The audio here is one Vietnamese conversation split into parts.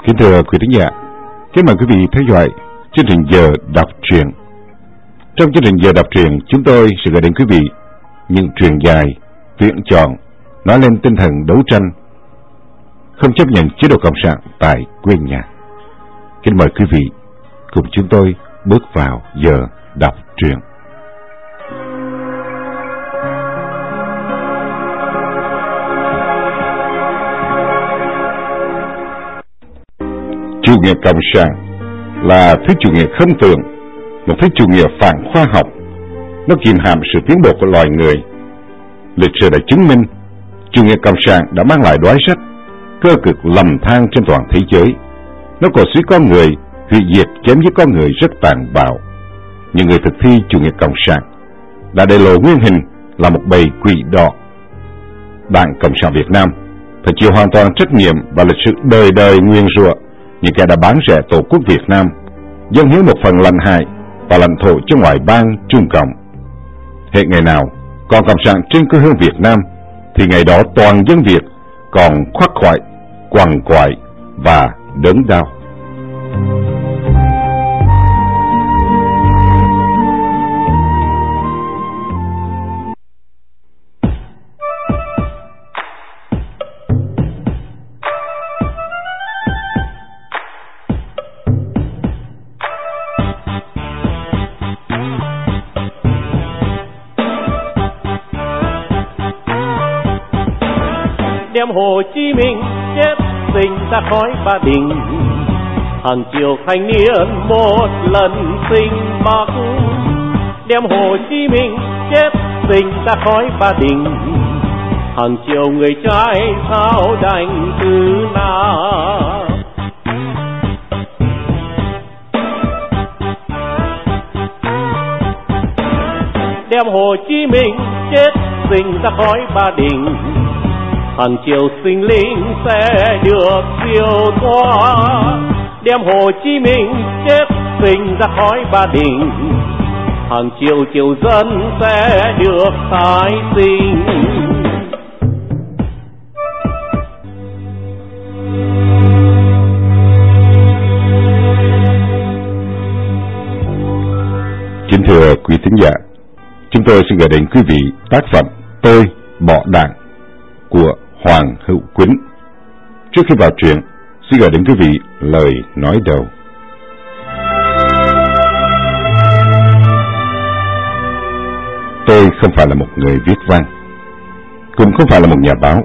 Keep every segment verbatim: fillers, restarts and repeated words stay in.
Kính thưa quý thính giả, kính mời quý vị theo dõi chương trình Giờ Đọc Truyện. Trong chương trình Giờ Đọc Truyện, chúng tôi sẽ gửi đến quý vị những truyện dài, tuyển chọn nói lên tinh thần đấu tranh, không chấp nhận chế độ cộng sản tại quê nhà. Kính mời quý vị cùng chúng tôi bước vào Giờ Đọc Truyện. Chủ nghĩa cộng sản là thứ chủ nghĩa không tưởng, một thứ chủ nghĩa phản khoa học. Nó kìm hãm sự tiến bộ của loài người. Lịch sử đã chứng minh chủ nghĩa cộng sản đã mang lại đói rách, cơ cực lầm than trên toàn thế giới. Nó cổ suý con người, hủy diệt chém giết con người rất tàn bạo. Những người thực thi chủ nghĩa cộng sản đã để lộ nguyên hình là một bầy quỷ đỏ. Đảng Cộng sản Việt Nam phải chịu hoàn toàn trách nhiệm và lịch sử đời đời nguyên rủa những kẻ đã bán rẻ tổ quốc Việt Nam, dâng hiến một phần lãnh hải và lãnh thổ cho ngoại bang Trung Cộng. Hệ ngày nào còn cộng sản trên quê hương Việt Nam, thì ngày đó toàn dân Việt còn khoác khoải, quằn quại và đớn đau. Đem Hồ Chí Minh chết sinh ra khói Ba Đình, hàng triệu thanh niên một lần sinh Bắc. Đem Hồ Chí Minh chết sinh ra khói Ba Đình, hàng triệu người trai sao đành từ nào. Đem Hồ Chí Minh chết sinh ra khói Ba Đình, hàng triệu sinh linh sẽ được siêu thoát. Đem Hồ Chí Minh chết sinh ra khói Ba Đình, hàng triệu triệu dân sẽ được tái sinh. Kính thưa quý thính giả, chúng tôi xin gửi đến quý vị tác phẩm Tôi Bỏ Đảng của Hoàng Hữu Quýnh. Trước khi vào truyện, xin gửi đến quý vị lời nói đầu. Tôi không phải là một người viết văn, cũng không phải là một nhà báo.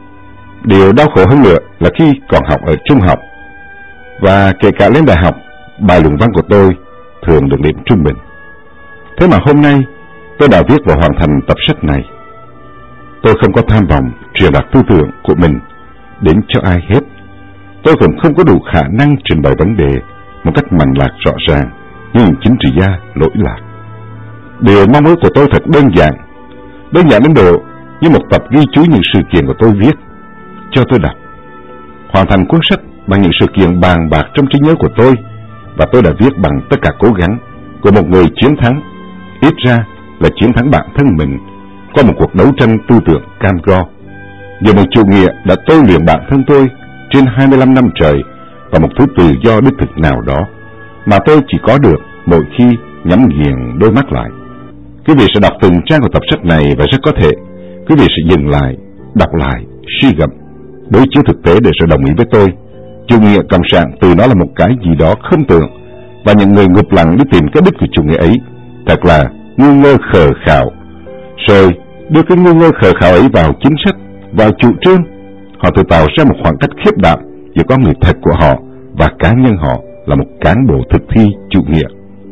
Điều đau khổ hơn nữa là khi còn học ở trung học, và kể cả lên đại học, bài luận văn của tôi thường được điểm trung bình. Thế mà hôm nay tôi đã viết và hoàn thành tập sách này. Tôi không có tham vọng truyền đạt tư tưởng của mình đến cho ai hết. Tôi cũng không có đủ khả năng trình bày vấn đề một cách mạch lạc rõ ràng như những chính trị gia lỗi lạc. Điều mong ước của tôi thật đơn giản, đơn giản đến độ như một tập ghi chú những sự kiện của tôi viết cho tôi đọc, hoàn thành cuốn sách bằng những sự kiện bàn bạc trong trí nhớ của tôi, và tôi đã viết bằng tất cả cố gắng của một người chiến thắng, ít ra là chiến thắng bản thân mình qua một cuộc đấu tranh tư tưởng cam go. Nhờ một chủ nghĩa đã tôi luyện bản thân tôi trên hai mươi lăm năm trời và một thứ tự do đích thực nào đó mà tôi chỉ có được mỗi khi nhắm nghiền đôi mắt lại. Quý vị sẽ đọc từng trang của tập sách này và rất có thể quý vị sẽ dừng lại, đọc lại, suy gẫm, đối chiếu thực tế để rồi đồng ý với tôi. Chủ nghĩa cộng sản từ nó là một cái gì đó không tưởng, và những người ngụp lặng đi tìm cái đích của chủ nghĩa ấy thật là ngu ngơ khờ khạo. Rồi đưa cái ngu ngơ khờ khạo ấy vào chính sách, vào chủ trương. Họ tự tạo ra một khoảng cách khiếp đảm giữa con người thật của họ và cá nhân họ là một cán bộ thực thi chủ nghĩa.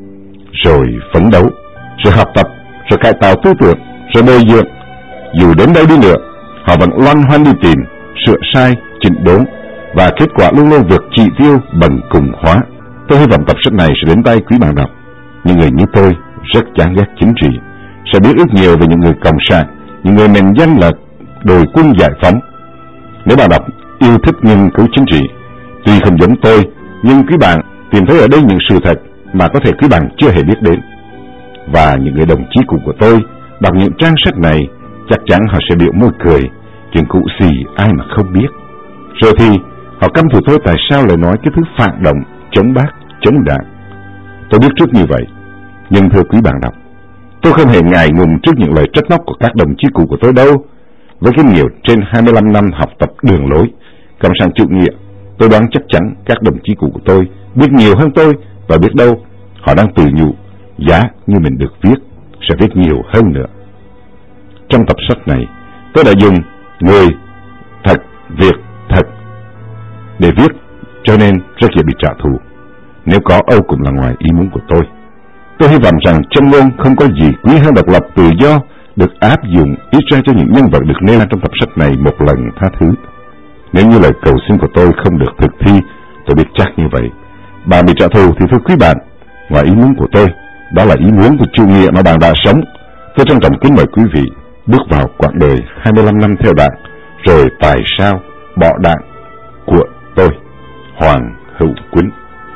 Rồi phấn đấu, rồi học tập, rồi cải tạo tư tưởng, rồi bồi dưỡng. Dù đến đâu đi nữa, họ vẫn loan hoan đi tìm, sửa sai, chỉnh đốn, và kết quả luôn luôn vượt chỉ tiêu bằng cùng hóa. Tôi hy vọng tập sách này sẽ đến tay quý bạn đọc. Những người như tôi rất chán ghét chính trị, sẽ biết ít nhiều về những người cộng sản, những người mệnh danh là đội quân giải phóng. Nếu bạn đọc yêu thích nghiên cứu chính trị, tuy không giống tôi, nhưng quý bạn tìm thấy ở đây những sự thật mà có thể quý bạn chưa hề biết đến. Và những người đồng chí cũ của tôi đọc những trang sách này, chắc chắn họ sẽ biểu môi cười, chuyện cũ xì ai mà không biết. Rồi thì Họ căm thù tôi tại sao lại nói cái thứ phản động, chống bác, chống đảng. Tôi biết trước như vậy, nhưng thưa quý bạn đọc, tôi không hề ngại ngùng trước những lời trách móc của các đồng chí cũ của tôi đâu. Với kinh nghiệm trên hai mươi lăm năm học tập đường lối cộng sản chủ nghĩa, tôi đoán chắc chắn các đồng chí cũ của tôi biết nhiều hơn tôi, và biết đâu họ đang tự nhủ giá như mình được viết sẽ viết nhiều hơn nữa. Trong tập sách này, tôi đã dùng người thật, việc thật để viết, cho nên rất dễ bị trả thù. Nếu có Âu cũng là ngoài ý muốn của tôi. Tôi hy vọng rằng châm ngôn không có gì quý hơn độc lập tự do được áp dụng ít ra cho những nhân vật được nêu trong tập sách này một lần tha thứ. Nếu như lời cầu xin của tôi không được thực thi, tôi biết chắc như vậy bạn bị trả thù, thì thưa quý bạn, ngoài ý muốn của tôi, đó là ý muốn của chủ nghĩa mà bạn đã sống. Tôi trân trọng kính mời quý vị bước vào quãng đời hai mươi lăm năm theo đảng, rồi tại sao bỏ đảng của tôi, Hoàng Hữu Quýnh.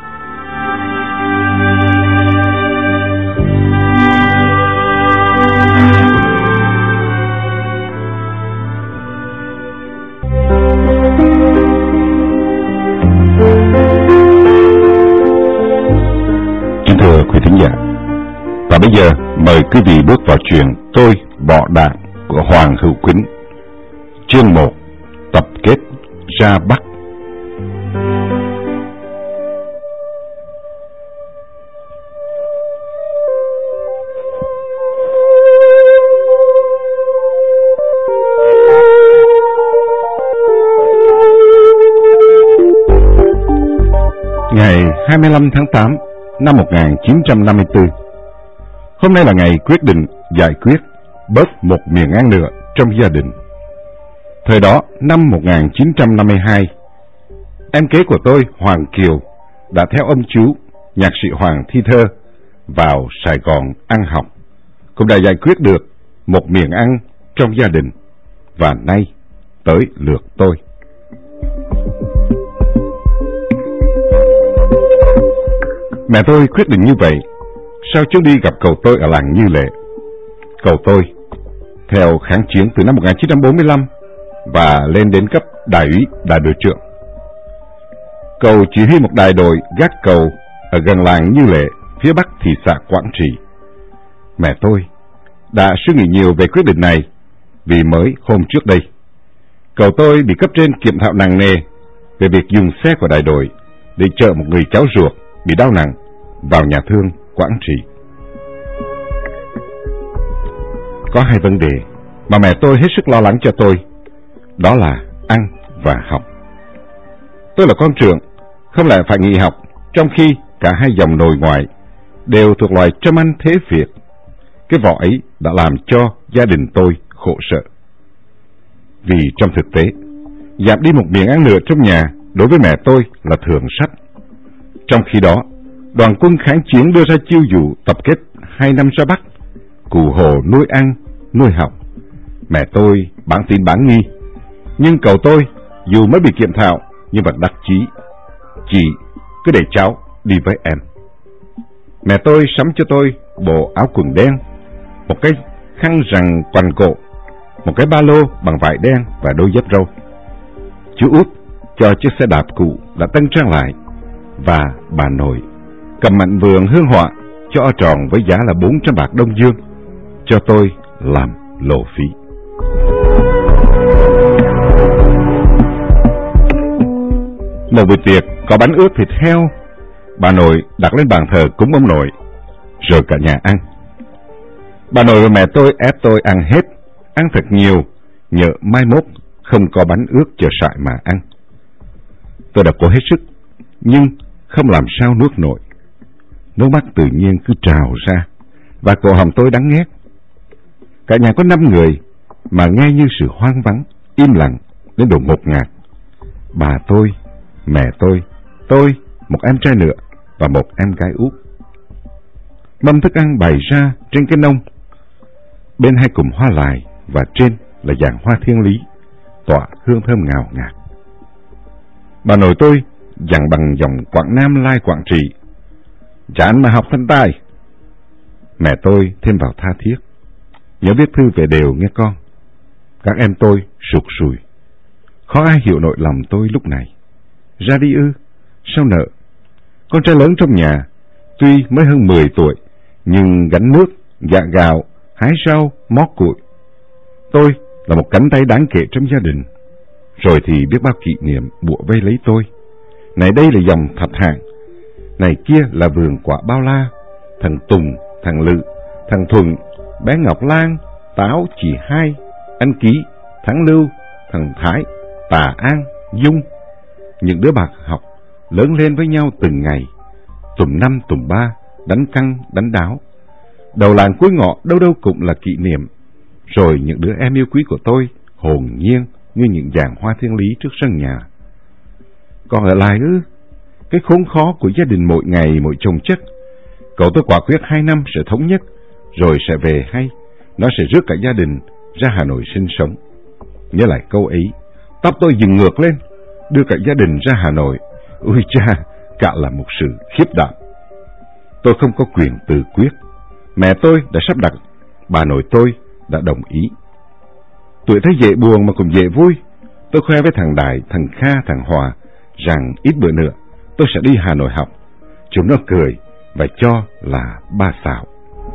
Thưa quý thính giả, và bây giờ mời quý vị bước vào chuyện Tôi bỏ đảng của Hoàng Hữu Quýnh, chương một, tập kết ra Bắc. Ngày hai mươi lăm tháng tám năm một nghìn chín trăm năm mươi tư, hôm nay là ngày quyết định giải quyết bớt một miệng ăn nữa trong gia đình. Thời đó, năm một nghìn chín trăm năm mươi hai, em kế của tôi, Hoàng Kiều, đã theo ông chú, nhạc sĩ Hoàng Thi Thơ, vào Sài Gòn ăn học, cũng đã giải quyết được một miệng ăn trong gia đình, và nay tới lượt tôi. Mẹ tôi quyết định như vậy sau chuyến đi gặp cậu tôi ở làng Như Lệ. Cậu tôi theo kháng chiến từ năm một nghìn chín trăm bốn mươi lăm và lên đến cấp đại úy, đại đội trưởng. Cậu chỉ huy một đại đội gác cầu ở gần làng Như Lệ, phía bắc thị xã Quảng Trị. Mẹ tôi đã suy nghĩ nhiều về quyết định này, vì mới hôm trước đây, cậu tôi bị cấp trên kiểm thảo nặng nề về việc dùng xe của đại đội để chở một người cháu ruột bị đau nặng vào nhà thương Quảng Trị. Có hai vấn đề mà mẹ tôi hết sức lo lắng cho tôi, đó là ăn và học. Tôi là con trưởng, không lẽ phải nghỉ học, trong khi cả hai dòng nội ngoại đều thuộc loài châm ăn thế Việt. Cái vỏ ấy đã làm cho gia đình tôi khổ sở. Vì trong thực tế, giảm đi một miệng ăn nữa trong nhà đối với mẹ tôi là thường sách. Trong khi đó, đoàn quân kháng chiến đưa ra chiêu dụ tập kết hai năm ra Bắc, cụ hồ nuôi ăn, nuôi học. Mẹ tôi bán tin bán nghi, nhưng cậu tôi dù mới bị kiểm thảo nhưng vẫn đắc chí. Chị cứ để cháu đi với em. Mẹ tôi sắm cho tôi bộ áo quần đen, một cái khăn rằn quằn cổ, một cái ba lô bằng vải đen và đôi dép râu. Chú út cho chiếc xe đạp cũ đã tân trang lại, và bà nội cầm mạnh vườn hương họa cho tròn với giá là bốn trăm bạc Đông Dương cho tôi làm lộ phí. Một buổi tiệc có bánh ướt thịt heo, bà nội đặt lên bàn thờ cúng ông nội, rồi cả nhà ăn. Bà nội và mẹ tôi ép tôi ăn hết, ăn thật nhiều, nhỡ mai mốt không có bánh ướt chờ sại mà ăn. Tôi đã cố hết sức, nhưng không làm sao nuốt nổi. Nước mắt tự nhiên cứ trào ra, và cổ họng tôi đắng nghét. Cả nhà có năm người, mà nghe như sự hoang vắng, im lặng đến độ ngột ngạt. Bà tôi, mẹ tôi, tôi, một em trai nữa và một em gái út. Mâm thức ăn bày ra trên cái nông, bên hai cụm hoa lài và trên là giàn hoa thiên lý, tỏa hương thơm ngào ngạt. Bà nội tôi dặn bằng giọng Quảng Nam lai Quảng Trị: "Chán mà học thanh tài." Mẹ tôi thêm vào tha thiết: "Nhớ viết thư về đều nghe con." Các em tôi sụt sùi, khó ai hiểu nỗi lòng tôi lúc này. Ra đi ư? Sao nợ? Con trai lớn trong nhà, tuy mới hơn mười tuổi, nhưng gánh nước, gạ gạo, hái rau, mót củi. Tôi là một cánh tay đáng kể trong gia đình. Rồi thì biết bao kỷ niệm bủa vây lấy tôi. Này đây là dòng Thạch Hạng, này kia là vườn quả bao la, thằng Tùng, thằng Lự, thằng Thuận, bé Ngọc Lan, Táo, chị Hai, anh Ký, Thắng Lưu, thằng Thái, Tà An, Dung. Những đứa bạn học lớn lên với nhau từng ngày, tùm năm tùm ba, đánh căng, đánh đáo. Đầu làng cuối ngọ đâu đâu cũng là kỷ niệm. Rồi những đứa em yêu quý của tôi hồn nhiên như những dàn hoa thiên lý trước sân nhà. Còn ở lại ư? Cái khốn khó của gia đình mỗi ngày mỗi chồng chất. Cậu tôi quả quyết hai năm sẽ thống nhất, rồi sẽ về hay nó sẽ rước cả gia đình ra Hà Nội sinh sống. Nhớ lại câu ấy, tóc tôi dừng ngược lên, đưa cả gia đình ra Hà Nội. Ôi cha, cả là một sự khiếp đảm. Tôi không có quyền tự quyết. Mẹ tôi đã sắp đặt, bà nội tôi đã đồng ý. Tuổi thấy dễ buồn mà cũng dễ vui. Tôi khoe với thằng Đại, thằng Kha, thằng Hòa rằng ít bữa nữa tôi sẽ đi Hà Nội học. Chúng nó cười và cho là ba xạo.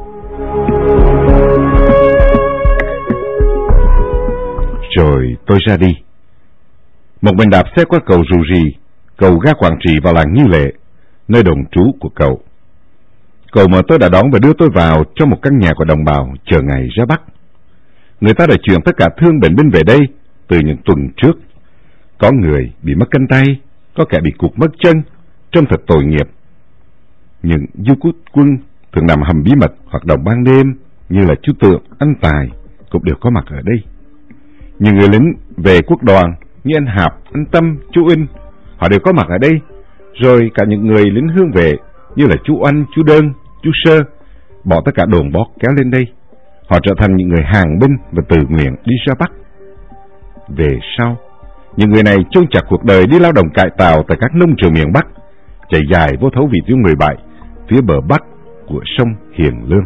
Rồi tôi ra đi. Một mình đạp xe qua cầu Rù Rì, cầu ga Quảng Trị vào làng Như Lệ, nơi đồng trú của cậu. Cậu mà tôi đã đón và đưa tôi vào trong một căn nhà của đồng bào chờ ngày ra Bắc. Người ta đã chuyển tất cả thương bệnh binh về đây từ những tuần trước. Có người bị mất cánh tay, có kẻ bị cụt mất chân, trông thật tội nghiệp. Những du cút quân thường nằm hầm bí mật hoạt động ban đêm như là chú Tượng, anh Tài cũng đều có mặt ở đây. Những người lính về quốc đoàn như anh Hạp, anh Tâm, chú In, họ đều có mặt ở đây. Rồi cả những người lính hương vệ như là chú Oanh, chú Đơn, chú Sơ, bỏ tất cả đồn bót kéo lên đây. Họ trở thành những người hàng binh và tự nguyện đi ra Bắc. Về sau, những người này chôn chặt cuộc đời đi lao động cải tạo tại các nông trường miền Bắc, chạy dài vô thấu vị tuyến mười bảy, phía bờ Bắc của sông Hiền Lương.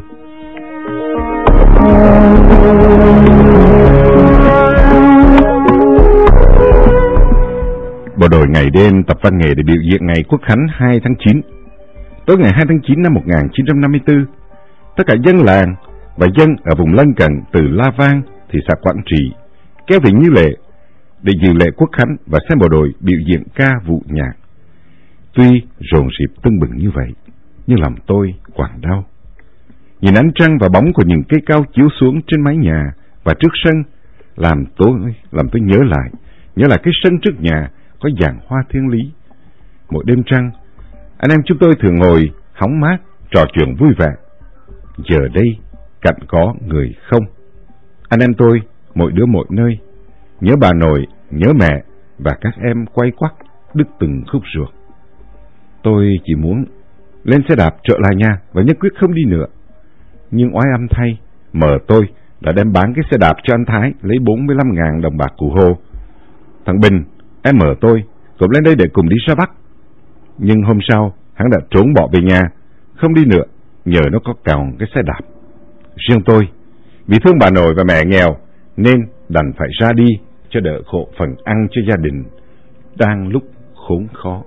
Bộ đội ngày đêm tập văn nghệ để biểu diễn ngày Quốc khánh hai tháng chín. Tối ngày hai tháng chín năm một nghìn chín trăm năm mươi tư, tất cả dân làng và dân ở vùng lân cận từ La Vang, thị xã Quảng Trị kéo về Như Lệ để dự lễ Quốc khánh và xem bộ đội biểu diễn ca vụ nhạc. Tuy rộn rịp tưng bừng như vậy, nhưng lòng tôi quặn đau. Nhìn ánh trăng và bóng của những cây cao chiếu xuống trên mái nhà và trước sân làm tôi làm tôi nhớ lại, nhớ lại cái sân trước nhà có dàn hoa thiên lý. Mỗi đêm trăng, anh em chúng tôi thường ngồi hóng mát trò chuyện vui vẻ. Giờ đây cạnh có người không. Anh em tôi mỗi đứa mỗi nơi, nhớ bà nội, nhớ mẹ và các em quay quắt đứt từng khúc ruột. Tôi chỉ muốn lên xe đạp trở lại nhà và nhất quyết không đi nữa. Nhưng oái âm thay, mợ tôi đã đem bán cái xe đạp cho anh Thái lấy bốn mươi lăm ngàn đồng bạc cụ Hồ. Thằng Bình, em mợ tôi, cũng lên đây để cùng đi ra Bắc. Nhưng hôm sau, hắn đã trốn bỏ về nhà, không đi nữa, nhờ nó có còng cái xe đạp. Riêng tôi, vì thương bà nội và mẹ nghèo, nên đành phải ra đi cho đỡ khổ phần ăn cho gia đình đang lúc khốn khó.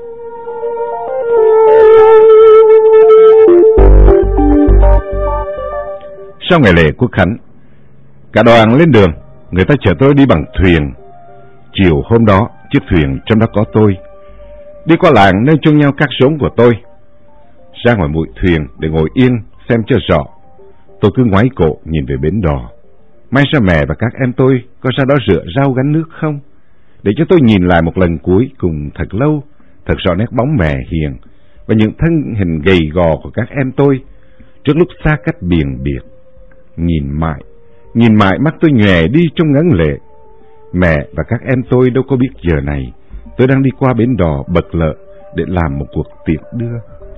Sau ngày lễ Quốc khánh, cả đoàn lên đường, người ta chở tôi đi bằng thuyền. Chiều hôm đó, chiếc thuyền trong đó có tôi, đi qua làng nơi chôn nhau các rốn của tôi. Ra ngoài mũi thuyền để ngồi yên xem cho rõ. Tôi cứ ngoái cổ nhìn về bến đò. May ra mẹ và các em tôi có ra đó rửa rau gánh nước không, để cho tôi nhìn lại một lần cuối cùng thật lâu, thật rõ nét bóng mẹ hiền và những thân hình gầy gò của các em tôi trước lúc xa cách biền biệt. Nhìn mãi, nhìn mãi mắt tôi nhòe đi trong ngấn lệ. Mẹ và các em tôi đâu có biết giờ này tôi đang đi qua bến đò bật lợ để làm một cuộc tiệc đưa.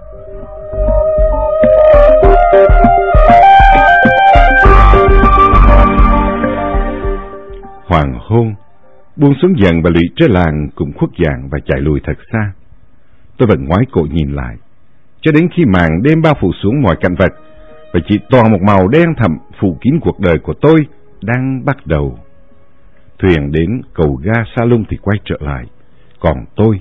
Hoàng hôn buông xuống dần và lụy trên làng cũng khuất dạng và chạy lùi thật xa. Tôi vẫn ngoái cổ nhìn lại cho đến khi màn đêm bao phủ xuống mọi cảnh vật và chỉ toàn một màu đen thẳm phủ kín cuộc đời của tôi đang bắt đầu. Thuyền đến cầu ga Sa Lung thì quay trở lại, còn tôi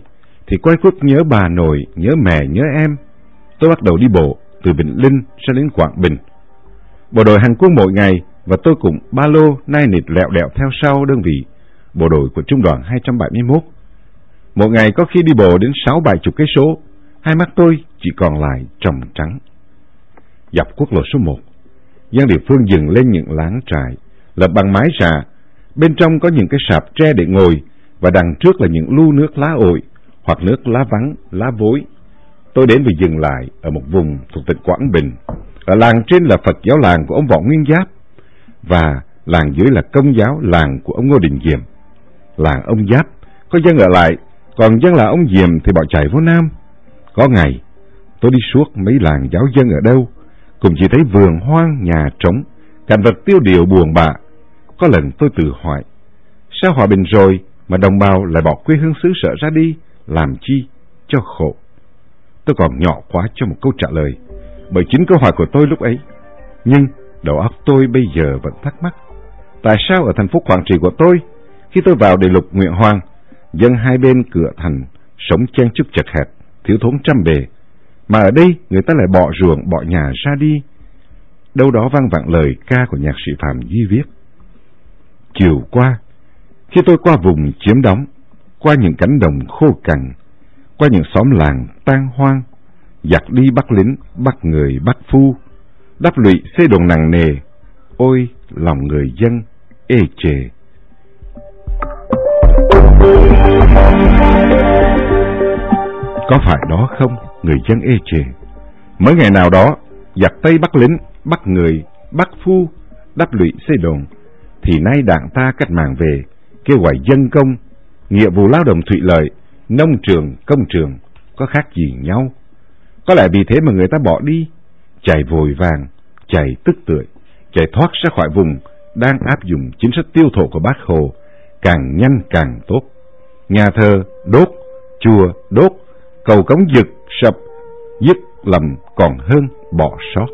thì quay quất nhớ bà nội, nhớ mẹ, nhớ em. Tôi bắt đầu đi bộ từ Vĩnh Linh ra đến Quảng Bình. Bộ đội hành quân mỗi ngày, và tôi cũng ba lô nai nịt lẹo đẹo theo sau đơn vị bộ đội của trung đoàn hai trăm bảy mươi mốt. Một ngày có khi đi bộ đến sáu bảy chục cây số, hai mắt tôi chỉ còn lại tròng trắng. Dọc quốc lộ số một, dân địa phương dừng lên những láng trại lập bằng mái rà, bên trong có những cái sạp tre để ngồi, và đằng trước là những lu nước lá ổi hoặc nước lá vắng, lá vối. Tôi đến và dừng lại ở một vùng thuộc tỉnh Quảng Bình. Ở làng trên là Phật giáo làng của ông Võ Nguyên Giáp, và làng dưới là Công giáo làng của ông Ngô Đình Diệm. Làng ông Giáp có dân ở lại, còn dân là ông Diệm thì bỏ chạy vô Nam. Có ngày tôi đi suốt mấy làng giáo dân ở đâu, cũng chỉ thấy vườn hoang, nhà trống, cảnh vật tiêu điều buồn bã. Có lần tôi tự hỏi, sao hòa bình rồi mà đồng bào lại bỏ quê hương xứ sở ra đi, làm chi cho khổ? Tôi còn nhỏ quá cho một câu trả lời bởi chính câu hỏi của tôi lúc ấy. Nhưng đầu óc tôi bây giờ vẫn thắc mắc, tại sao ở thành phố Quảng Trị của tôi, khi tôi vào Đại Lục Nguyễn Hoàng, dân hai bên cửa thành sống chen chúc chật hẹp, thiếu thốn trăm bề, mà ở đây người ta lại bỏ ruộng, bỏ nhà ra đi? Đâu đó vang vẳng lời ca của nhạc sĩ Phạm Duy viết. Chiều qua, khi tôi qua vùng chiếm đóng, qua những cánh đồng khô cằn, qua những xóm làng tan hoang, giặc đi bắt lính, bắt người, bắt phu, đắp lụy xây đồn nặng nề, ôi lòng người dân ê chề. Có phải đó không, người dân ê chề? Mới ngày nào đó, giặc Tây bắt lính, bắt người, bắt phu, đắp lụy xây đồn, thì nay đảng ta cách mạng về, kêu gọi dân công, nghĩa vụ lao động thủy lợi, nông trường, công trường, có khác gì nhau? Có lẽ vì thế mà người ta bỏ đi, chạy vội vàng, chạy tức tưởi, chạy thoát ra khỏi vùng đang áp dụng chính sách tiêu thụ của Bác Hồ, càng nhanh càng tốt. Nhà thờ đốt, chùa đốt, cầu cống giật sập, dứt lầm còn hơn bỏ sót.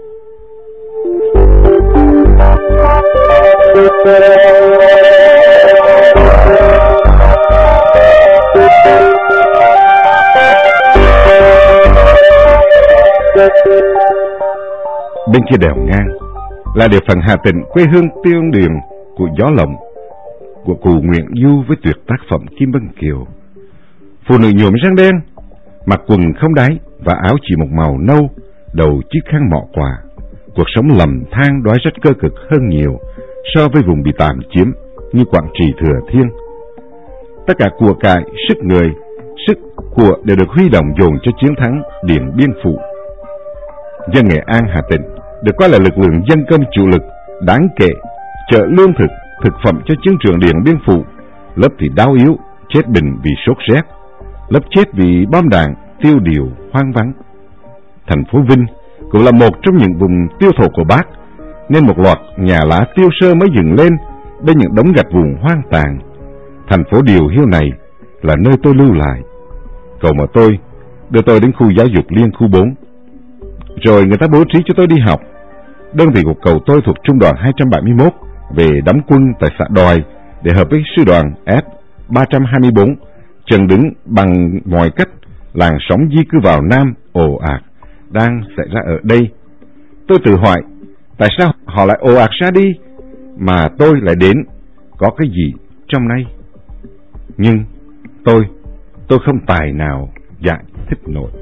Bên kia đèo ngang là địa phận Hà Tĩnh, quê hương tiêu điềm của gió lộng, của cụ Nguyễn Du với tuyệt tác phẩm Kim Vân Kiều. Phụ nữ nhuộm răng đen, mặc quần không đáy và áo chỉ một màu nâu, đầu chiếc khăn mọ quà. Cuộc sống lầm than đói rất cơ cực hơn nhiều so với vùng bị tạm chiếm như Quảng Trị, Thừa Thiên. Tất cả của cải, sức người, sức của đều được huy động dồn cho chiến thắng Điện Biên Phủ. Dân Nghệ An, Hà Tĩnh được coi là lực lượng dân công chủ lực đáng kể, chở lương thực, thực phẩm cho chiến trường Điện Biên Phủ. Lớp thì đau yếu, chết bình vì sốt rét, lớp chết vì bom đạn, tiêu điều, hoang vắng. Thành phố Vinh cũng là một trong những vùng tiêu thụ của Bác, nên một loạt nhà lá tiêu sơ mới dựng lên bên những đống gạch vụn hoang tàn. Thành phố điều hiu này là nơi tôi lưu lại. Cậu mà tôi đưa tôi đến khu giáo dục liên khu bốn, rồi người ta bố trí cho tôi đi học. Đơn vị của cậu tôi thuộc trung đoàn hai trăm bảy mươi mốt về đóng quân tại xã Đòi để hợp với sư đoàn F ba trăm hai mươi bốn, chần đứng bằng mọi cách làn sóng di cư vào Nam ồ ạt đang xảy ra ở đây. Tôi tự hỏi, tại sao họ lại ồ ạt ra đi mà tôi lại đến, có cái gì trong này? Nhưng tôi, tôi không tài nào giải thích nổi.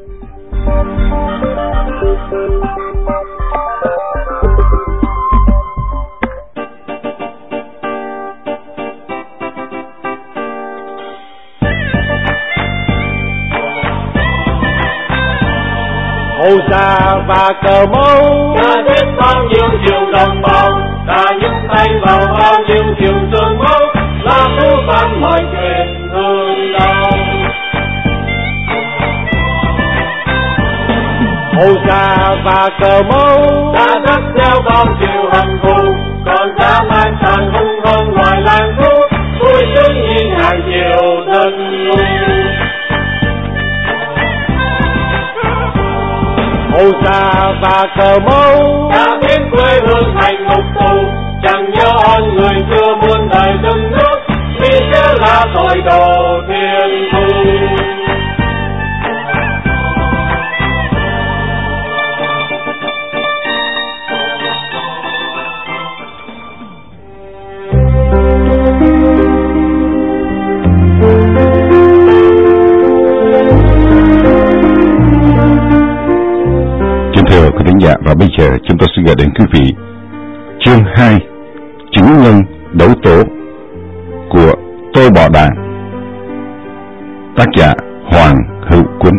Ồ xa và cờ mâu đã giết bao nhiêu triệu đồng bào, đã nhúng tay vào bao nhiêu triệu xương máu, là cứu vãn mọi chuyện thương đau. Ồ xa và cờ mâu đã dắt theo bao triệu hận thù, còn dã man tàn hung hơn loài lang thú, vui sướng nhìn hàng triệu dân ngu. Ồ xa và cờ mâu đã biến quê hương thành ngục tù, chẳng nhớ ơn người xưa muôn đời dựng nước, vì thế là tội đồ thiên thu. Và bây giờ chúng tôi xin gửi đến quý vị chương hai, Chứng nhân đấu tố của Tôi Bỏ Đảng, tác giả Hoàng Hữu Quân.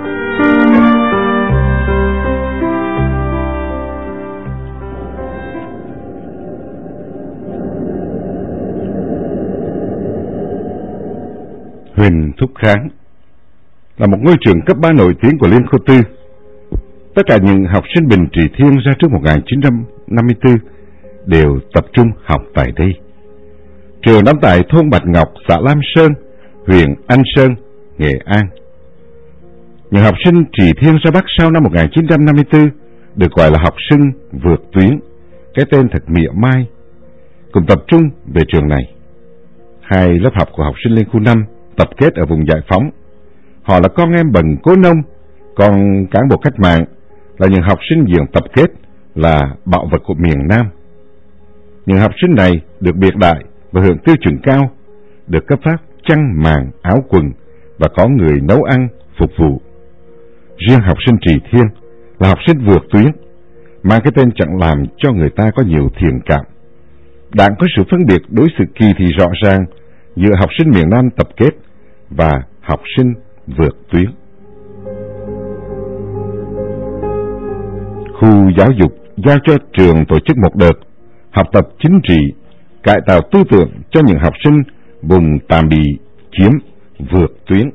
Huỳnh Thúc Kháng là một ngôi trường cấp ba nổi tiếng của Liên Khâu Tư. Tất cả những học sinh Bình Trị Thiên ra trước một nghìn chín trăm năm mươi tư đều tập trung học tại đây. Trường đóng tại thôn Bạch Ngọc, xã Lam Sơn, huyện Anh Sơn, Nghệ An. Những học sinh Trị Thiên ra Bắc sau năm một nghìn chín trăm năm mươi tư được gọi là học sinh vượt tuyến, cái tên thật mỉa mai, cùng tập trung về trường này. Hai lớp học của học sinh Liên Khu năm tập kết ở vùng Giải Phóng. Họ là con em bần cố nông, còn cán bộ cách mạng là những học sinh diện tập kết là bạo vật của miền Nam. Những học sinh này được biệt đại và hưởng tiêu chuẩn cao, được cấp phát chăn màn áo quần và có người nấu ăn phục vụ. Riêng học sinh Trị Thiên là học sinh vượt tuyến, mang cái tên chẳng làm cho người ta có nhiều thiện cảm. Đảng có sự phân biệt đối xử kỳ thị rõ ràng giữa học sinh miền Nam tập kết và học sinh vượt tuyến. Khu giáo dục giao cho trường tổ chức một đợt học tập chính trị, cải tạo tư tưởng cho những học sinh vùng tạm bị chiếm vượt tuyến.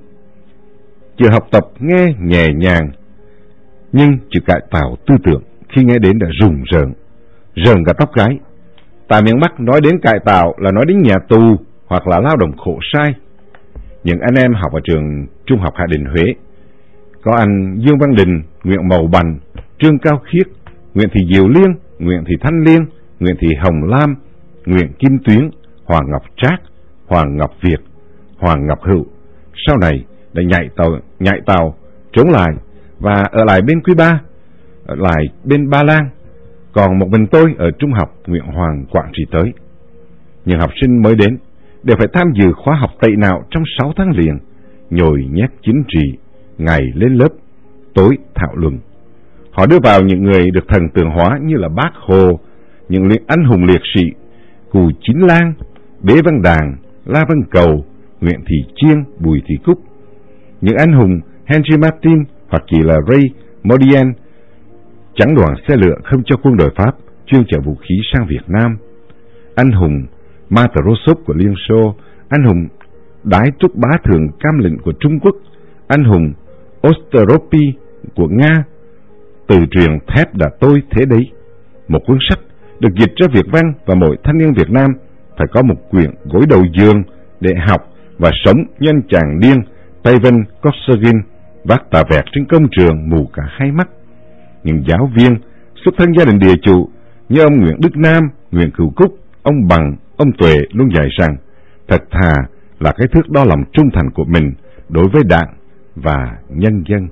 Chữ học tập nghe nhẹ nhàng, nhưng chữ cải tạo tư tưởng khi nghe đến đã rùng rợn, rợn cả tóc gáy. Tại miền Bắc nói đến cải tạo là nói đến nhà tù hoặc là lao động khổ sai. Những anh em học ở trường Trung học Hạ Đình Huế, có anh Dương Văn Đình, Nguyễn Mậu Bành, Trương Cao Khiết, Nguyễn Thị Diệu Liên, Nguyễn Thị Thanh Liên, Nguyễn Thị Hồng Lam, Nguyễn Kim Tuyến, Hoàng Ngọc Trác, Hoàng Ngọc Việt, Hoàng Ngọc Hữu, sau này đã nhảy tàu, nhảy tàu trốn lại và ở lại bên Quý Ba, ở lại bên Ba Lan. Còn một mình tôi ở Trung học Nguyễn Hoàng, Quảng Trị tới. Những học sinh mới đến đều phải tham dự khóa học tẩy não trong sáu tháng liền, nhồi nhét chính trị, ngày lên lớp, tối thảo luận. Họ đưa vào những người được thần tượng hóa như là Bác Hồ, những anh hùng liệt sĩ, Cù Chín Lan, Bế Văn Đàn, La Văn Cầu, Nguyễn Thị Chiên, Bùi Thị Cúc. Những anh hùng Henry Martin hoặc chỉ là Ray Modien, chắn đoàn xe lửa không cho quân đội Pháp chuyên chở vũ khí sang Việt Nam. Anh hùng Matrosov của Liên Xô, anh hùng Đái Trúc Bá Thượng Cam Lĩnh của Trung Quốc, anh hùng Osteropi của Nga. Từ truyền thép đã tôi thế đấy. Một cuốn sách được dịch ra Việt văn và mỗi thanh niên Việt Nam phải có một quyển gối đầu giường để học và sống nhân chàng điên Pavel Kosygin vác tà vẹt trên công trường mù cả hai mắt. Những giáo viên xuất thân gia đình địa chủ như ông Nguyễn Đức Nam, Nguyễn Cửu Cúc, ông Bằng, ông Tuệ luôn dạy rằng thật thà là cái thước đo lòng trung thành của mình đối với đảng và nhân dân.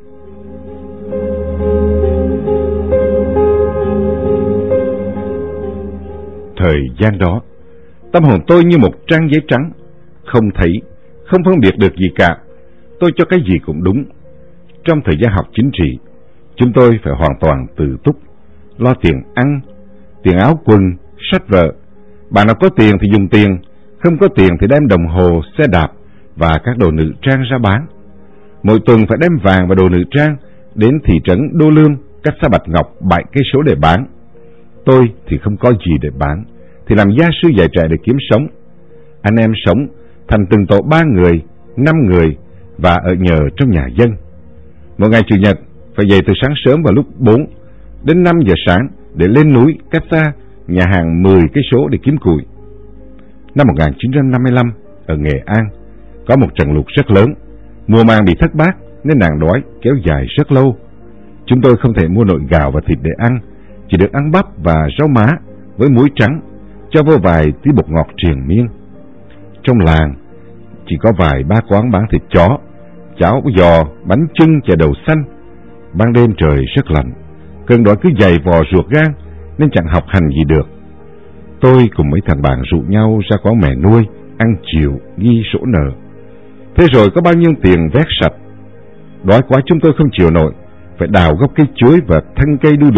Thời gian đó, tâm hồn tôi như một trang giấy trắng, không thấy, không phân biệt được gì cả. Tôi cho cái gì cũng đúng. Trong thời gian học chính trị, chúng tôi phải hoàn toàn tự túc, lo tiền ăn, tiền áo quần, sách vở. Bạn nào có tiền thì dùng tiền, không có tiền thì đem đồng hồ, xe đạp và các đồ nữ trang ra bán. Mỗi tuần phải đem vàng và đồ nữ trang đến thị trấn Đô Lương, cách xa Bạch Ngọc bảy cây số để bán. Tôi thì không có gì để bán, thì làm gia sư dạy trẻ để kiếm sống. Anh em sống thành từng tổ ba người, năm người và ở nhờ trong nhà dân. Một ngày Chủ nhật phải dậy từ sáng sớm vào lúc bốn đến năm giờ sáng để lên núi cách xa nhà hàng mười cây số để kiếm củi. Năm một nghìn chín trăm năm mươi lăm ở Nghệ An có một trận lụt rất lớn, mùa màng bị thất bát nên nạn đói kéo dài rất lâu. Chúng tôi không thể mua nổi gạo và thịt để ăn, chỉ được ăn bắp và rau má với muối trắng, cho vô vài tí bột ngọt triền miên. Trong làng chỉ có vài ba quán bán thịt chó, cháo giò, bánh chưng, chè đậu xanh. Ban đêm trời rất lạnh, cơn đói cứ dày vò ruột gan nên chẳng học hành gì được. Tôi cùng mấy thằng bạn rủ nhau ra quán mẹ nuôi ăn chiều ghi sổ nợ. Thế rồi có bao nhiêu tiền vét sạch. Đói quá chúng tôi không chịu nổi, phải đào gốc cây chuối và thân cây đu đủ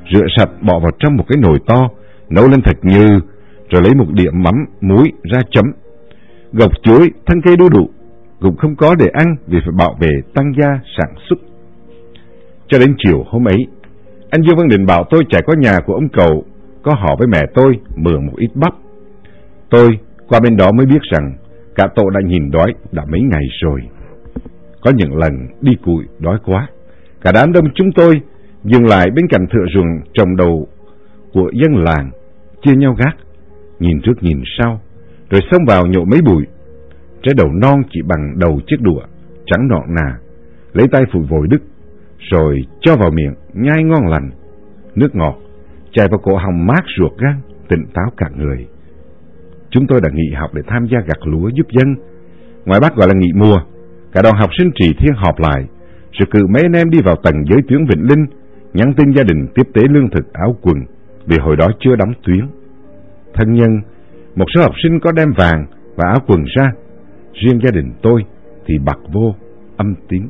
rửa sạch bỏ vào trong một cái nồi to, nấu lên thật nhừ, rồi lấy một đĩa mắm, muối ra chấm. Gọc chuối, thân cây đu đủ cũng không có để ăn vì phải bảo vệ tăng gia sản xuất. Cho đến chiều hôm ấy, anh Dương Văn Định bảo tôi chạy qua nhà của ông cậu, có họ với mẹ tôi mượn một ít bắp. Tôi qua bên đó mới biết rằng cả tổ đã nhìn đói đã mấy ngày rồi. Có những lần đi cùi đói quá, cả đám đông chúng tôi dừng lại bên cạnh thửa ruộng trồng đầu của dân làng, chia nhau gác, nhìn trước nhìn sau, rồi xông vào nhổ mấy bụi. Trái đầu non chỉ bằng đầu chiếc đũa, trắng nõn nà, lấy tay phủi vội đứt, rồi cho vào miệng, nhai ngon lành. Nước ngọt chảy vào cổ họng mát ruột gan, tỉnh táo cả người. Chúng tôi đã nghỉ học để tham gia gặt lúa giúp dân. Ngoài Bắc gọi là nghỉ mùa, cả đoàn học sinh Trì Thiên họp lại, rồi cử mấy anh em đi vào tầng giới tuyến Vĩnh Linh, nhắn tin gia đình tiếp tế lương thực áo quần, vì hồi đó chưa đóng tuyến. Thân nhân, một số học sinh có đem vàng và áo quần ra, riêng gia đình tôi thì bặt vô, âm tín.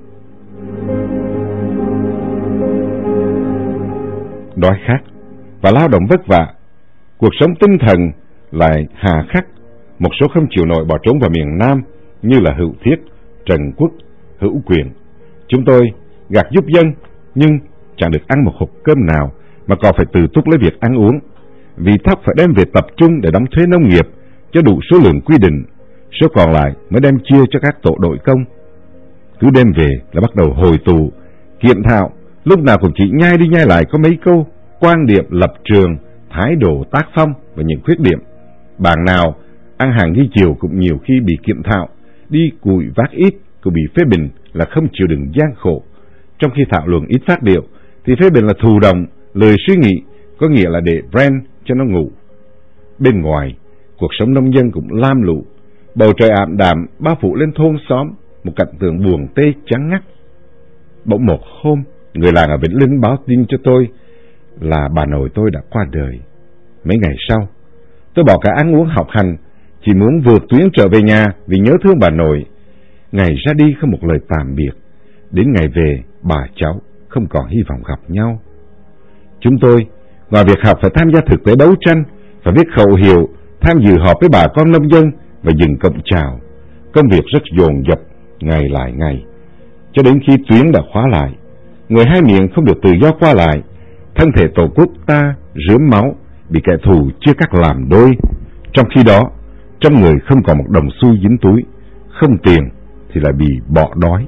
Đói khát và lao động vất vả, cuộc sống tinh thần lại hà khắc. Một số không chịu nổi bỏ trốn vào miền Nam như là Hữu Thiết, Trần Quốc, Hữu Quyền. Chúng tôi gặt giúp dân nhưng chẳng được ăn một hộp cơm nào, mà còn phải tự túc lấy việc ăn uống, vì thóc phải đem về tập trung để đóng thuế nông nghiệp cho đủ số lượng quy định, số còn lại mới đem chia cho các tổ đội công. Cứ đem về là bắt đầu hồi tụ, kiện thạo, lúc nào cũng chỉ nhai đi nhai lại có mấy câu quan điểm lập trường, thái độ tác phong và những khuyết điểm. Bạn nào ăn hàng ghi chiều cũng nhiều khi bị kiện thạo, đi cùi vác ít cũng bị phê bình là không chịu đựng gian khổ. Trong khi thảo luận ít phát điệu thì phê bình là thù động, lời suy nghĩ, có nghĩa là để brand cho nó ngủ. Bên ngoài, cuộc sống nông dân cũng lam lũ, bầu trời ảm đạm bao phủ lên thôn xóm, một cảnh tượng buồn tê trắng ngắt. Bỗng một hôm, người làng ở Vĩnh Linh báo tin cho tôi là bà nội tôi đã qua đời. Mấy ngày sau, tôi bỏ cả ăn uống học hành, chỉ muốn vượt tuyến trở về nhà vì nhớ thương bà nội. Ngày ra đi không một lời tạm biệt, đến ngày về bà cháu không còn hy vọng gặp nhau. Chúng tôi, ngoài việc học phải tham gia thực tế đấu tranh, phải viết khẩu hiệu, tham dự họp với bà con nông dân và dừng cộng trào. Công việc rất dồn dập, ngày lại ngày, cho đến khi tuyến đã khóa lại. Người hai miệng không được tự do qua lại, thân thể tổ quốc ta rướm máu, bị kẻ thù chia cắt làm đôi. Trong khi đó, trong người không còn một đồng xu dính túi, không tiền thì lại bị bỏ đói.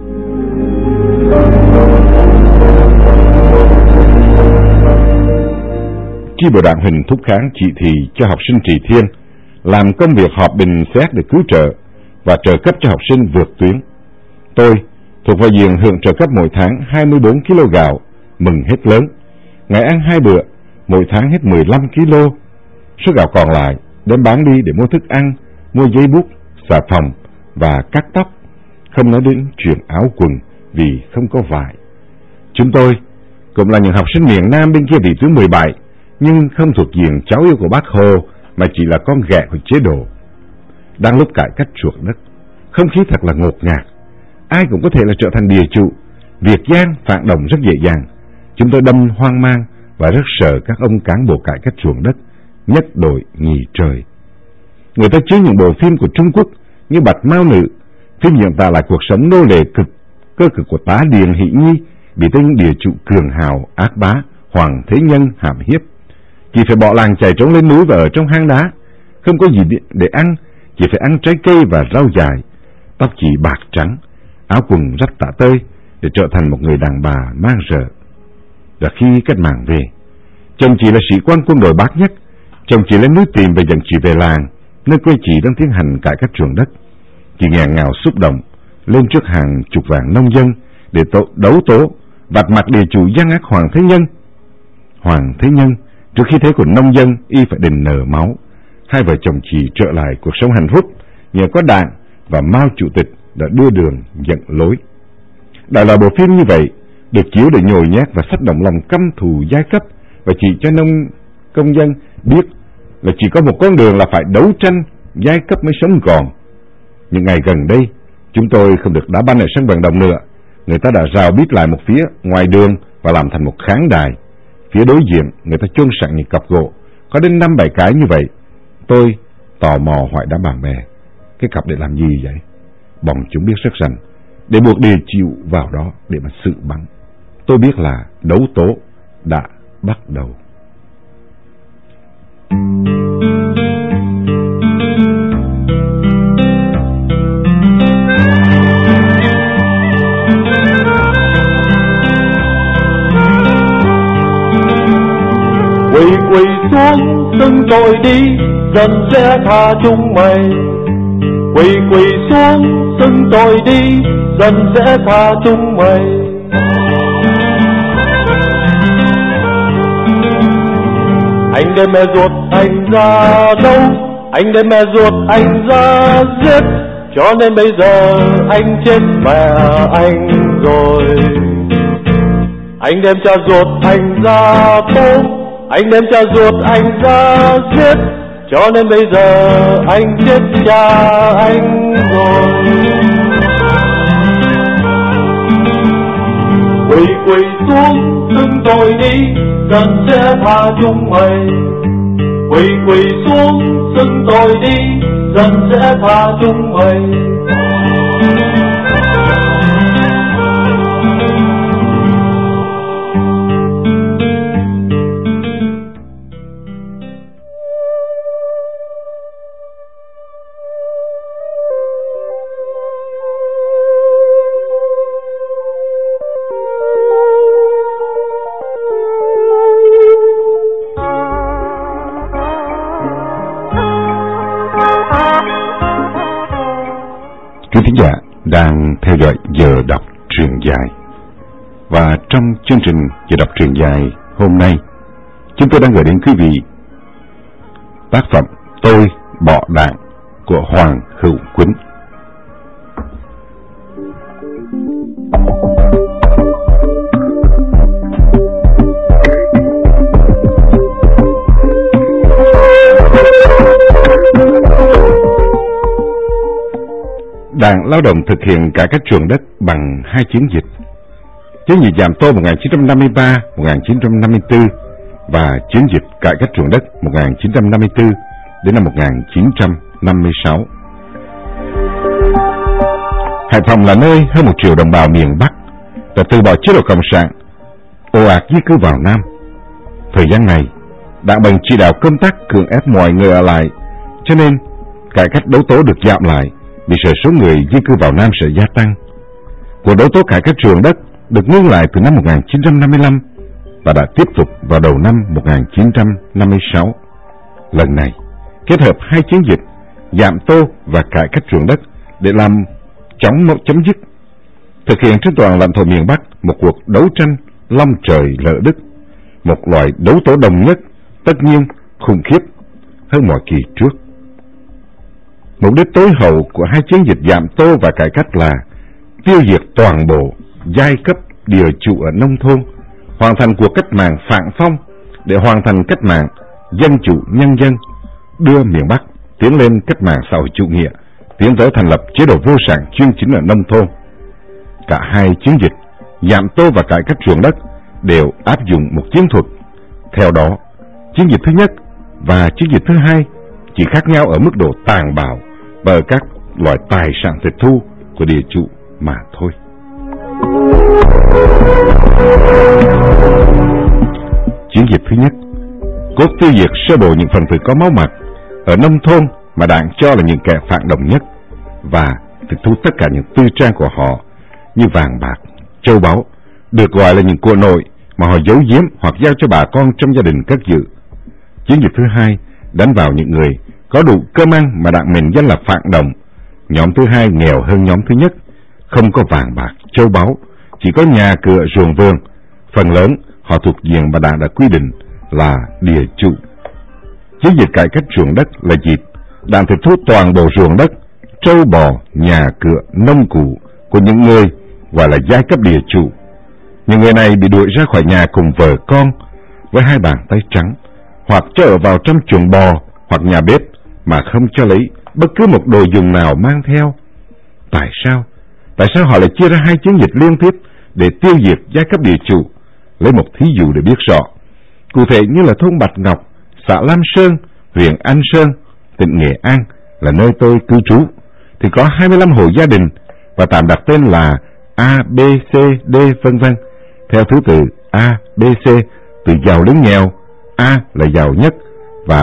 Chi bộ đảng Huỳnh Thúc Kháng chỉ thị cho học sinh Trì Thiên làm công việc họp bình xét để cứu trợ và trợ cấp cho học sinh vượt tuyến. Tôi thuộc vào diện hưởng trợ cấp mỗi tháng hai mươi bốn ki lô gạo, mừng hết lớn. Ngày ăn hai bữa, mỗi tháng hết mười lăm ki lô. Số gạo còn lại đem bán đi để mua thức ăn, mua giấy bút, xà phòng và cắt tóc. Không nói đến chuyện áo quần vì không có vải. Chúng tôi cũng là những học sinh miền Nam bên kia vị tuyến mười bảy, nhưng không thuộc diện cháu yêu của Bác Hồ, mà chỉ là con ghẻ của chế độ. Đang lúc cải cách chuộc đất, không khí thật là ngột ngạt. Ai cũng có thể là trở thành địa chủ, việc gian phản động rất dễ dàng. Chúng tôi đâm hoang mang và rất sợ các ông cán bộ cải cách chuộc đất nhất đội nhì trời. Người ta chiếu những bộ phim của Trung Quốc như Bạch Mao Nữ, phim diễn tả lại cuộc sống nô lệ cực cơ cực của tá Điền Hỷ Nhi, bị tên địa chủ cường hào ác bá Hoàng Thế Nhân hãm hiếp, chỉ phải bỏ làng chạy trốn lên núi và ở trong hang đá, không có gì để ăn, chỉ phải ăn trái cây và rau dại, tóc chỉ bạc trắng, áo quần rách tả tơi để trở thành một người đàn bà mang rợ. Và khi cách mạng về, chồng chị là sĩ quan quân đội Bác Nhất, chồng chị lên núi tìm và dẫn chị về làng, nơi quê chị đang tiến hành cải cách ruộng đất. Chị nghẹn ngào xúc động lên trước hàng chục vạn nông dân để tố, đấu tố vạch mặt địa chủ gian ác Hoàng Thế Nhân. Hoàng Thế Nhân trước khi thế của nông dân y phải đền nở máu. Hai vợ chồng chị trở lại cuộc sống hạnh phúc nhờ có Đảng và Mao Chủ tịch đã đưa đường dẫn lối. Đại loại bộ phim như vậy được chiếu để nhồi nhét và sách động lòng căm thù giai cấp, và chỉ cho nông công dân biết là chỉ có một con đường là phải đấu tranh giai cấp mới sống còn. Những ngày gần đây, chúng tôi không được đá banh ở sân vận động nữa. Người ta đã rào bít lại một phía ngoài đường và làm thành một khán đài. phía đối diện người ta chôn sẵn những cặp gỗ, có đến năm bảy cái như vậy. Tôi tò mò hỏi đám bạn bè, cái cặp để làm gì vậy? Bọn chúng biết rất rành, để buộc Địa Chịu vào đó để mà xử bắn. Tôi biết là đấu tố đã bắt đầu. Quỳ quỳ xuống xưng tội đi, dân sẽ tha chúng mày. Quỳ quỳ xuống xưng tội đi, dân sẽ tha chúng mày. Anh đem mẹ ruột anh ra đâu, anh đem mẹ ruột anh ra giết, cho nên bây giờ anh chết mẹ anh rồi. Anh đem cha ruột anh ra tố, anh đem cha ruột anh ra giết, cho nên bây giờ anh chết cha anh rồi. Quỳ quỳ xuống xưng tội đi, dân sẽ tha chúng mày. Quỳ quỳ xuống xưng tội đi, dân sẽ tha chúng mày. Quý thính giả đang theo dõi giờ đọc truyện dài, và trong chương trình giờ đọc truyện dài hôm nay, chúng tôi đang gửi đến quý vị tác phẩm Tôi Bọ Đạn của Hoàng Hữu Quýnh. Đảng Lao động thực hiện cải cách ruộng đất bằng hai chiến dịch: chiến dịch giảm tô một nghìn chín trăm năm mươi ba đến một nghìn chín trăm năm mươi tư và chiến dịch cải cách ruộng đất một nghìn chín trăm năm mươi tư đến năm một nghìn chín trăm năm mươi sáu. Hải Phòng là nơi hơn một triệu đồng bào miền Bắc đã từ bỏ chế độ cộng sản, ồ ạt di cư vào Nam. Thời gian này, Đảng Bệnh chỉ đạo công tác cưỡng ép mọi người ở lại, cho nên cải cách đấu tố được giảm lại vì sợ số người di cư vào Nam sẽ gia tăng. Cuộc đấu tố cải cách ruộng đất được ngưng lại từ năm một nghìn chín trăm năm mươi lăm và đã tiếp tục vào đầu năm một nghìn chín trăm năm mươi sáu. Lần này, kết hợp hai chiến dịch giảm tô và cải cách ruộng đất để làm chóng một chấm dứt, thực hiện trên toàn lãnh thổ miền Bắc một cuộc đấu tranh long trời lở đất, một loại đấu tố đồng nhất, tất nhiên khủng khiếp hơn mọi kỳ trước. Mục đích tối hậu của hai chiến dịch giảm tô và cải cách là tiêu diệt toàn bộ giai cấp địa chủ ở nông thôn, hoàn thành cuộc cách mạng phản phong để hoàn thành cách mạng dân chủ nhân dân, đưa miền Bắc tiến lên cách mạng xã hội chủ nghĩa, tiến tới thành lập chế độ vô sản chuyên chính ở nông thôn. Cả hai chiến dịch giảm tô và cải cách ruộng đất đều áp dụng một chiến thuật. Theo đó, chiến dịch thứ nhất và chiến dịch thứ hai chỉ khác nhau ở mức độ tàn bạo và ở các loại tài sản tịch thu của địa chủ mà thôi. Chiến dịch thứ nhất cốt tiêu diệt sơ bộ những phần tử có máu mặt ở nông thôn mà Đảng cho là những kẻ phản động nhất, và tịch thu tất cả những tư trang của họ như vàng bạc, châu báu, được gọi là những của nội mà họ giấu giếm hoặc giao cho bà con trong gia đình cất giữ. Chiến dịch thứ hai đánh vào những người có đủ cơm ăn mà Đảng mệnh danh là phản động. Nhóm thứ hai nghèo hơn nhóm thứ nhất, không có vàng bạc, châu báu, chỉ có nhà cửa ruộng vườn. Phần lớn họ thuộc diện mà Đảng đã quy định là địa chủ. Chiến dịch cải cách ruộng đất là dịp Đảng tịch thu toàn bộ ruộng đất, trâu bò, nhà cửa, nông cụ của những người gọi là giai cấp địa chủ. Những người này bị đuổi ra khỏi nhà cùng vợ con với hai bàn tay trắng, hoặc cho ở vào trong chuồng bò hoặc nhà bếp mà không cho lấy bất cứ một đồ dùng nào mang theo. Tại sao? Tại sao họ lại chia ra hai chiến dịch liên tiếp để tiêu diệt giai cấp địa chủ? Lấy một thí dụ để biết rõ. Cụ thể như là thôn Bạch Ngọc, xã Lam Sơn, huyện Anh Sơn, tỉnh Nghệ An là nơi tôi cư trú, thì có hai mươi lăm hộ gia đình và tạm đặt tên là A, B, C, D vân vân theo thứ tự A, B, C từ giàu đến nghèo. A là giàu nhất và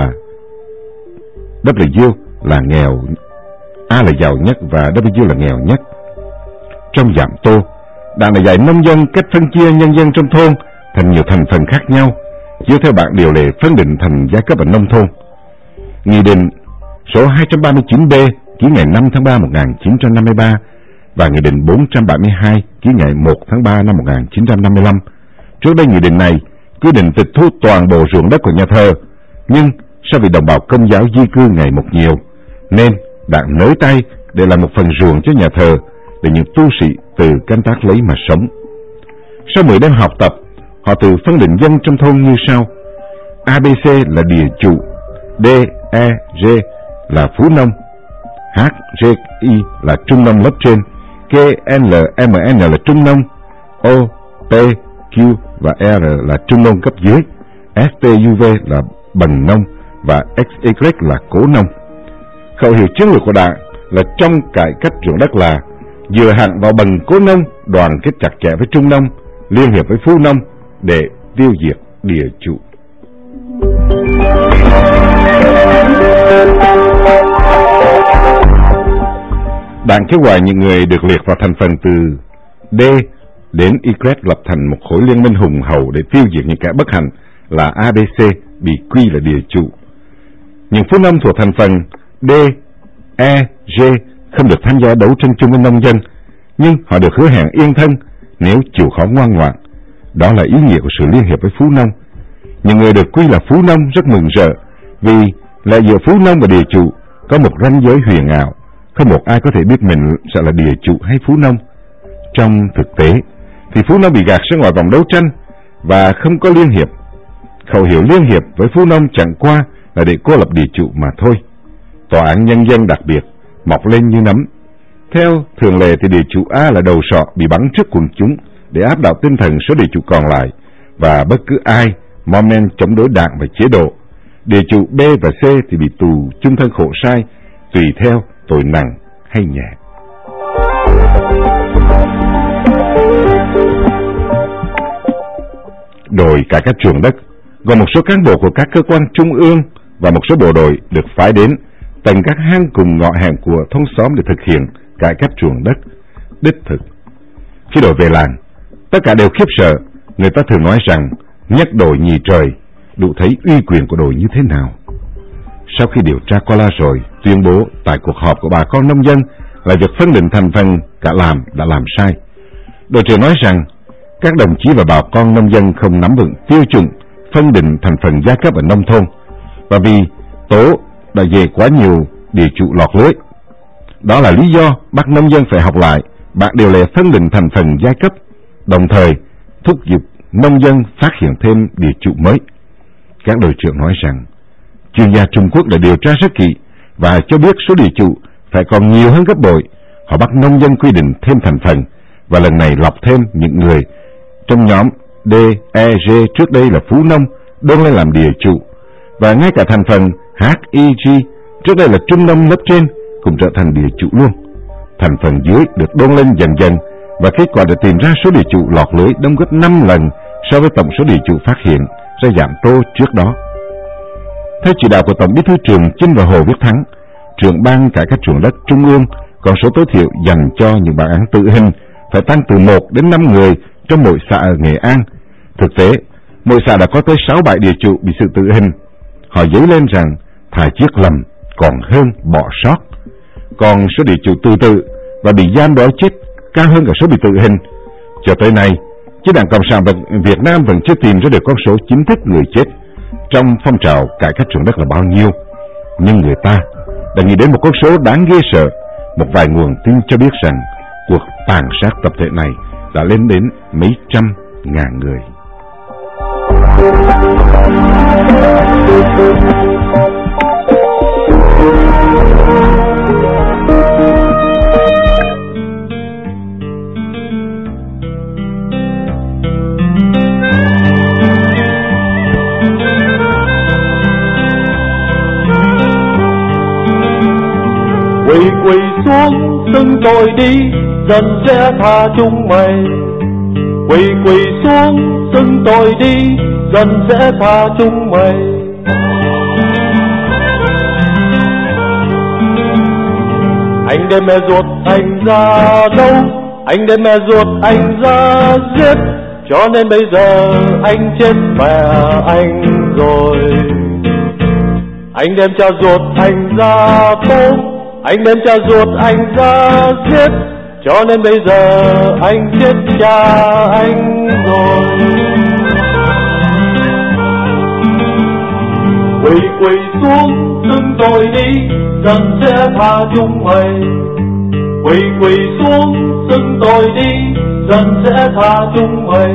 W là nghèo. A là giàu nhất và W là nghèo nhất. Trong giảm tô, Đảng đã dạy nông dân cách phân chia nhân dân trong thôn thành nhiều thành phần khác nhau, chiếu theo bảng điều lệ phân định thành giai cấp ở nông thôn. Nghị định số hai trăm ba mươi chín B ký ngày năm tháng ba năm một nghìn chín trăm năm mươi ba và Nghị định bốn trăm bảy mươi hai ký ngày một tháng ba năm một nghìn chín trăm năm mươi lăm. Trước đây nghị định này quy định tịch thu toàn bộ ruộng đất của nhà thờ, nhưng sau vì đồng bào Công giáo di cư ngày một nhiều, nên Đảng nới tay để làm một phần ruộng cho nhà thờ để những tu sĩ từ canh tác lấy mà sống. Sau mười đêm học tập, họ tự phân định dân trong thôn như sau: A, B, C là địa chủ, D, E, G là phú nông, H, G, I là trung nông lớp trên, K, L, M, N là trung nông, O, P, Q và R là trung nông cấp dưới, S, T, U, V là bần nông và X, Y là cố nông. Khẩu hiệu chiến lược của Đảng là trong cải cách ruộng đất là dựa hẳn vào bần cố nông, đoàn kết chặt chẽ với trung nông, liên hiệp với phú nông để tiêu diệt địa chủ. Đảng kêu gọi những người được liệt vào thành phần từ D đến Y lập thành một khối liên minh hùng hậu để tiêu diệt những kẻ bất hạnh là A, B, C bị quy là địa chủ. Những phú nông thuộc thành phần D, E, G không được tham gia đấu tranh chung với nông dân, nhưng họ được hứa hẹn yên thân nếu chịu khó ngoan ngoãn. Đó là ý nghĩa của sự liên hiệp với phú nông. Những người được quy là phú nông rất mừng rỡ, vì là giữa phú nông và địa chủ có một ranh giới huyền ảo, không một ai có thể biết mình sẽ là địa chủ hay phú nông. Trong thực tế thì phú nông bị gạt ra ngoài vòng đấu tranh và không có liên hiệp. Khẩu hiệu liên hiệp với phú nông chẳng qua là để cô lập địa chủ mà thôi. Tòa án nhân dân đặc biệt mọc lên như nấm. Theo thường lệ thì địa chủ A là đầu sọ bị bắn trước quần chúng để áp đảo tinh thần số địa chủ còn lại, và bất cứ ai mò men chống đối đảng và chế độ. Địa chủ B và C thì bị tù chung thân khổ sai, tùy theo tội nặng hay nhẹ. Đội cải cách ruộng đất gồm một số cán bộ của các cơ quan trung ương và một số bộ đội được phái đến tận các hang cùng ngõ hẻm của thôn xóm để thực hiện cải cách ruộng đất đích thực. Khi đội về làng, tất cả đều khiếp sợ. Người ta thường nói rằng nhất đội nhì trời, đủ thấy uy quyền của đội như thế nào. Sau khi điều tra qua la rồi, tuyên bố tại cuộc họp của bà con nông dân là việc phân định thành phần cả làm đã làm sai. Đội trưởng nói rằng các đồng chí và bà con nông dân không nắm vững tiêu chuẩn phân định thành phần giai cấp ở nông thôn, và vì tố đã về quá nhiều địa chủ lọt lưới. Đó là lý do bắt nông dân phải học lại bảng điều lệ phân định thành phần giai cấp, đồng thời thúc giục nông dân phát hiện thêm địa chủ mới. Các đội trưởng nói rằng chuyên gia Trung Quốc đã điều tra rất kỹ và cho biết số địa chủ phải còn nhiều hơn gấp bội. Họ bắt nông dân quy định thêm thành phần, và lần này lọc thêm những người trong nhóm D, E, G trước đây là phú nông đôn lên làm địa chủ, và ngay cả thành phần H, I, G trước đây là trung nông lớp trên cũng trở thành địa chủ luôn. Thành phần dưới được đôn lên dần dần, và kết quả đã tìm ra số địa chủ lọt lưới đông gấp năm lần so với tổng số địa chủ phát hiện ra giảm tô trước đó. Theo chỉ đạo của Tổng Bí thư Trường Chinh và Hồ Viết Thắng, trưởng ban cải cách ruộng đất Trung ương, con số tối thiểu dành cho những bản án tử hình phải tăng từ một đến năm người trong mỗi xã ở Nghệ An. Thực tế, mỗi xã đã có tới sáu bảy địa chủ bị sự tử hình. Họ dấy lên rằng thà chiếc lầm còn hơn bỏ sót. Còn số địa chủ tự tử và bị giam đói chết cao hơn cả số bị tử hình. Cho tới nay, Chứ Đảng Cộng sản Việt Nam vẫn chưa tìm ra được con số chính thức người chết trong phong trào cải cách ruộng đất là bao nhiêu. Nhưng người ta đã nghĩ đến một con số đáng ghê sợ. Một vài nguồn tin cho biết rằng cuộc tàn sát tập thể này đã lên đến mấy trăm ngàn người. xuống xưng tội đi, dần sẽ tha chúng mày. Quỳ quỳ xuống xưng tội đi, dần sẽ tha chúng mày. Anh đem mẹ ruột anh ra đâu, anh đem mẹ ruột anh ra giết, cho nên bây giờ anh chết mẹ anh rồi. Anh đem cha ruột anh ra tôm, anh đem cha ruột anh ra giết, cho nên bây giờ anh chết cha anh rồi. Quỳ quỳ xuống xưng tội đi, dần sẽ tha chúng mày. Quỳ quỳ xuống xưng tội đi, dần sẽ tha chúng mày.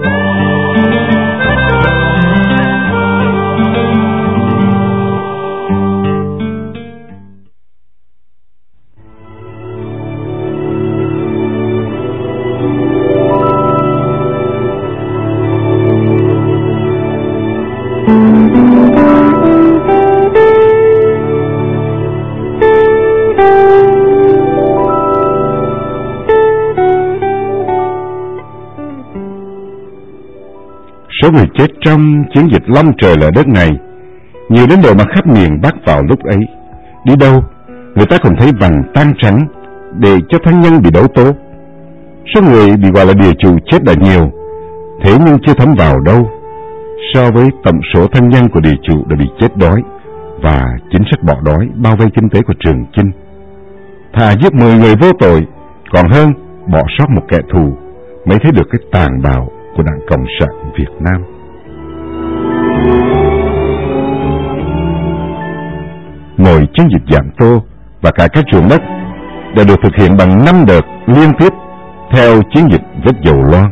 Số người chết trong chiến dịch long trời lở đất này nhiều đến độ mà khắp miền Bắc vào lúc ấy, đi đâu người ta cũng thấy vàng tan trắng để cho thân nhân bị đấu tố. Số người bị gọi là địa chủ chết đã nhiều, thế nhưng chưa thấm vào đâu so với tổng số thân nhân của địa chủ đã bị chết đói và chính sách bỏ đói bao vây kinh tế của Trường Chinh. Thà giết mười người vô tội còn hơn bỏ sót một kẻ thù mới thấy được cái tàn bạo của Đảng Cộng sản Việt Nam. Mọi chiến dịch giảm tô và cải cách ruộng đất đã được thực hiện bằng năm đợt liên tiếp theo chiến dịch vết dầu loang.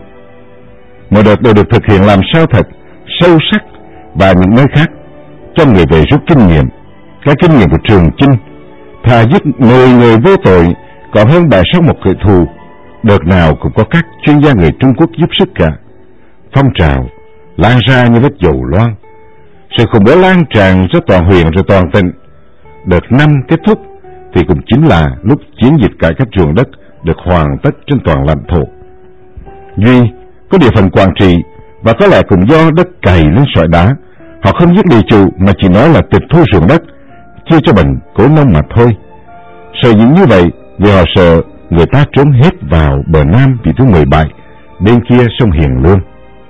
Mỗi đợt đều được thực hiện làm sao thật sâu sắc và những nơi khác cho người về rút kinh nghiệm. Cái kinh nghiệm của Trường Chinh thà giết mười người vô tội còn hơn bẻ sót một kẻ thù. Đợt nào cũng có các chuyên gia người Trung Quốc giúp sức cả. Phong trào lan ra như vết dầu loang, sự khủng bố lan tràn ra toàn huyện rồi toàn tỉnh. Đợt năm kết thúc thì cũng chính là lúc chiến dịch cải cách ruộng đất được hoàn tất trên toàn lãnh thổ. Duy có địa phận quản trị và có lẽ cũng do đất cày lên sỏi đá, họ không giết địa chủ mà chỉ nói là tịch thu ruộng đất chia cho bằng cố nông mà thôi. Sợ dĩ như vậy vì họ sợ người ta trốn hết vào bờ Nam vị thứ mười bảy bên kia sông Hiền Lương.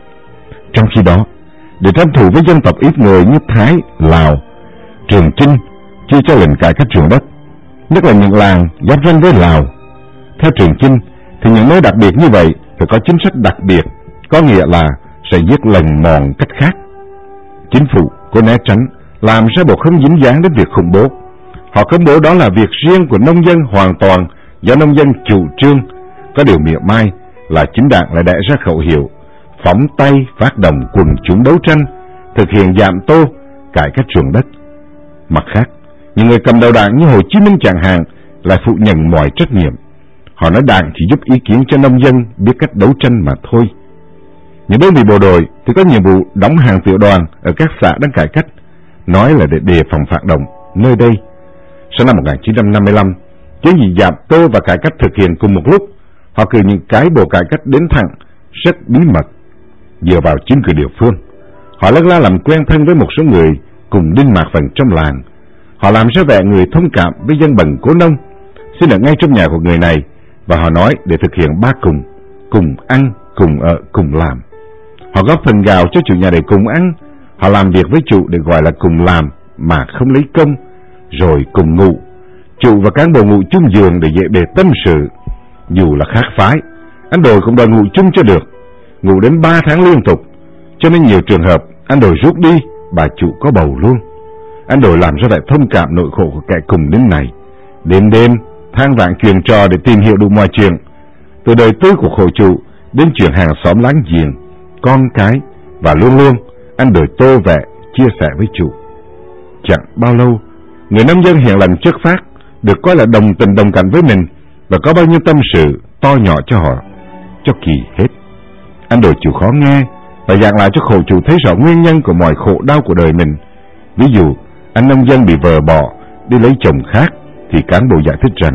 Trong khi đó, để tranh thủ với dân tộc ít người như Thái, Lào, Trường Chinh chia cho lệnh cải cách ruộng đất, nhất là những làng giáp ranh với Lào. Theo Trường Chinh thì những nơi đặc biệt như vậy phải có chính sách đặc biệt, có nghĩa là sẽ giết lần mòn cách khác. Chính phủ có né tránh làm ra bộ không dính dáng đến việc khủng bố. Họ công bố đó là việc riêng của nông dân hoàn toàn do nông dân chủ trương. Có điều mỉa mai là chính đảng lại đẻ ra khẩu hiệu phóng tay phát động quần chúng đấu tranh, thực hiện giảm tô, cải cách ruộng đất. Mặt khác, những người cầm đầu đảng như Hồ Chí Minh chẳng hạn lại phụ nhận mọi trách nhiệm. Họ nói đảng chỉ giúp ý kiến cho nông dân biết cách đấu tranh mà thôi. Những đơn vị bộ đội thì có nhiệm vụ đóng hàng tiểu đoàn ở các xã đang cải cách, nói là để đề phòng phản động nơi đây. Sau năm một nghìn chín trăm năm mươi lăm, chiến dịch giảm tô và cải cách thực hiện cùng một lúc. Họ cử những cái bộ cải cách đến thẳng, rất bí mật, dựa vào chính quyền địa phương. Họ lân la làm quen thân với một số người cùng đinh mạc phần trong làng. Họ làm ra vẻ người thông cảm với dân bần cố nông, xin ở ngay trong nhà của người này, và họ nói để thực hiện ba cùng: cùng ăn, cùng ở, cùng làm. Họ góp phần gạo cho chủ nhà để cùng ăn. Họ làm việc với chủ để gọi là cùng làm mà không lấy công, rồi cùng ngủ. Chủ và cán bộ ngủ chung giường để dễ bề tâm sự. Dù là khác phái, anh Đồi cũng đòi ngủ chung cho được, ngủ đến ba tháng liên tục, cho nên nhiều trường hợp anh Đồi rút đi, bà chủ có bầu luôn. Anh Đồi làm ra vẻ thông cảm nỗi khổ của kẻ cùng đinh này, đêm đêm than vãn chuyện trò để tìm hiểu đủ mọi chuyện, từ đời tư của khổ chủ đến chuyện hàng xóm láng giềng, con cái, và luôn luôn anh Đồi tô vẽ chia sẻ với chủ. Chẳng bao lâu, người nông dân hiền lành chất phác được coi là đồng tình đồng cảnh với mình và có bao nhiêu tâm sự to nhỏ cho họ, cho kỳ hết. Anh Đồi chịu khó nghe và giảng lại cho khổ chủ thấy rõ nguyên nhân của mọi khổ đau của đời mình. Ví dụ, anh nông dân bị vợ bỏ đi lấy chồng khác thì cán bộ giải thích rằng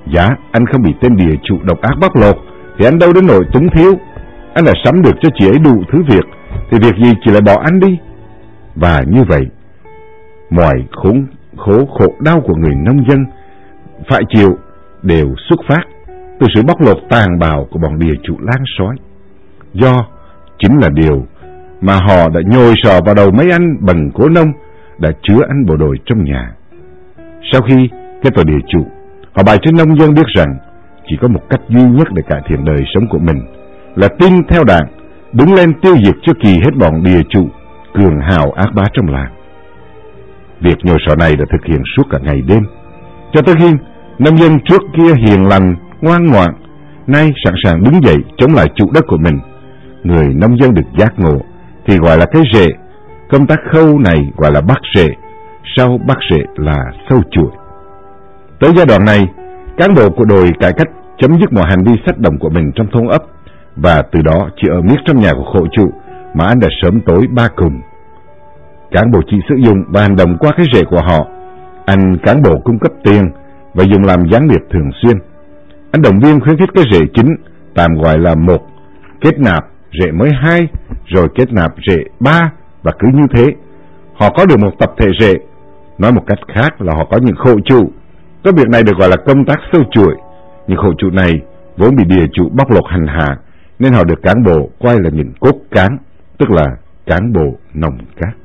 Dạ, anh không bị tên địa chủ độc ác bóc lột thì anh đâu đến nỗi túng thiếu. Anh đã sắm được cho chị ấy đủ thứ việc, thì việc gì chị lại bỏ anh đi. Và như vậy, mọi khốn khổ khổ đau của người nông dân phải chịu đều xuất phát từ sự bóc lột tàn bạo của bọn địa chủ lang sói. Do chính là điều mà họ đã nhồi sọ vào đầu mấy anh bằng cố nông đã chứa anh bộ đội trong nhà. Sau khi kết tội địa chủ, họ bày cho nông dân biết rằng chỉ có một cách duy nhất để cải thiện đời sống của mình là tin theo Đảng, đứng lên tiêu diệt cho kỳ hết bọn địa chủ cường hào ác bá trong làng. Việc nhồi sọ này đã thực hiện suốt cả ngày đêm, cho tới khi nông dân trước kia hiền lành, ngoan ngoãn, nay sẵn sàng đứng dậy chống lại chủ đất của mình. Người nông dân được giác ngộ thì gọi là cái rễ, công tác khâu này gọi là bắt rễ, sau bắt rễ là sâu chuỗi. Tới giai đoạn này, cán bộ của đội cải cách chấm dứt mọi hành vi xách động của mình trong thôn ấp, và từ đó chỉ ở miết trong nhà của khổ chủ mà anh đã sớm tối ba cùng. Cán bộ chỉ sử dụng và hành động qua cái rễ của họ. Anh cán bộ cung cấp tiền và dùng làm gián điệp thường xuyên. Anh động viên khuyến khích cái rễ chính, tạm gọi là một, kết nạp rễ mới hai, rồi kết nạp rễ ba, và cứ như thế họ có được một tập thể rễ. Nói một cách khác là họ có những khổ chủ. Cái việc này được gọi là công tác sâu chuỗi. Những khổ chủ này vốn bị địa chủ bóc lột hành hạ, nên họ được cán bộ coi là những cốt cán, tức là cán bộ nòng cát.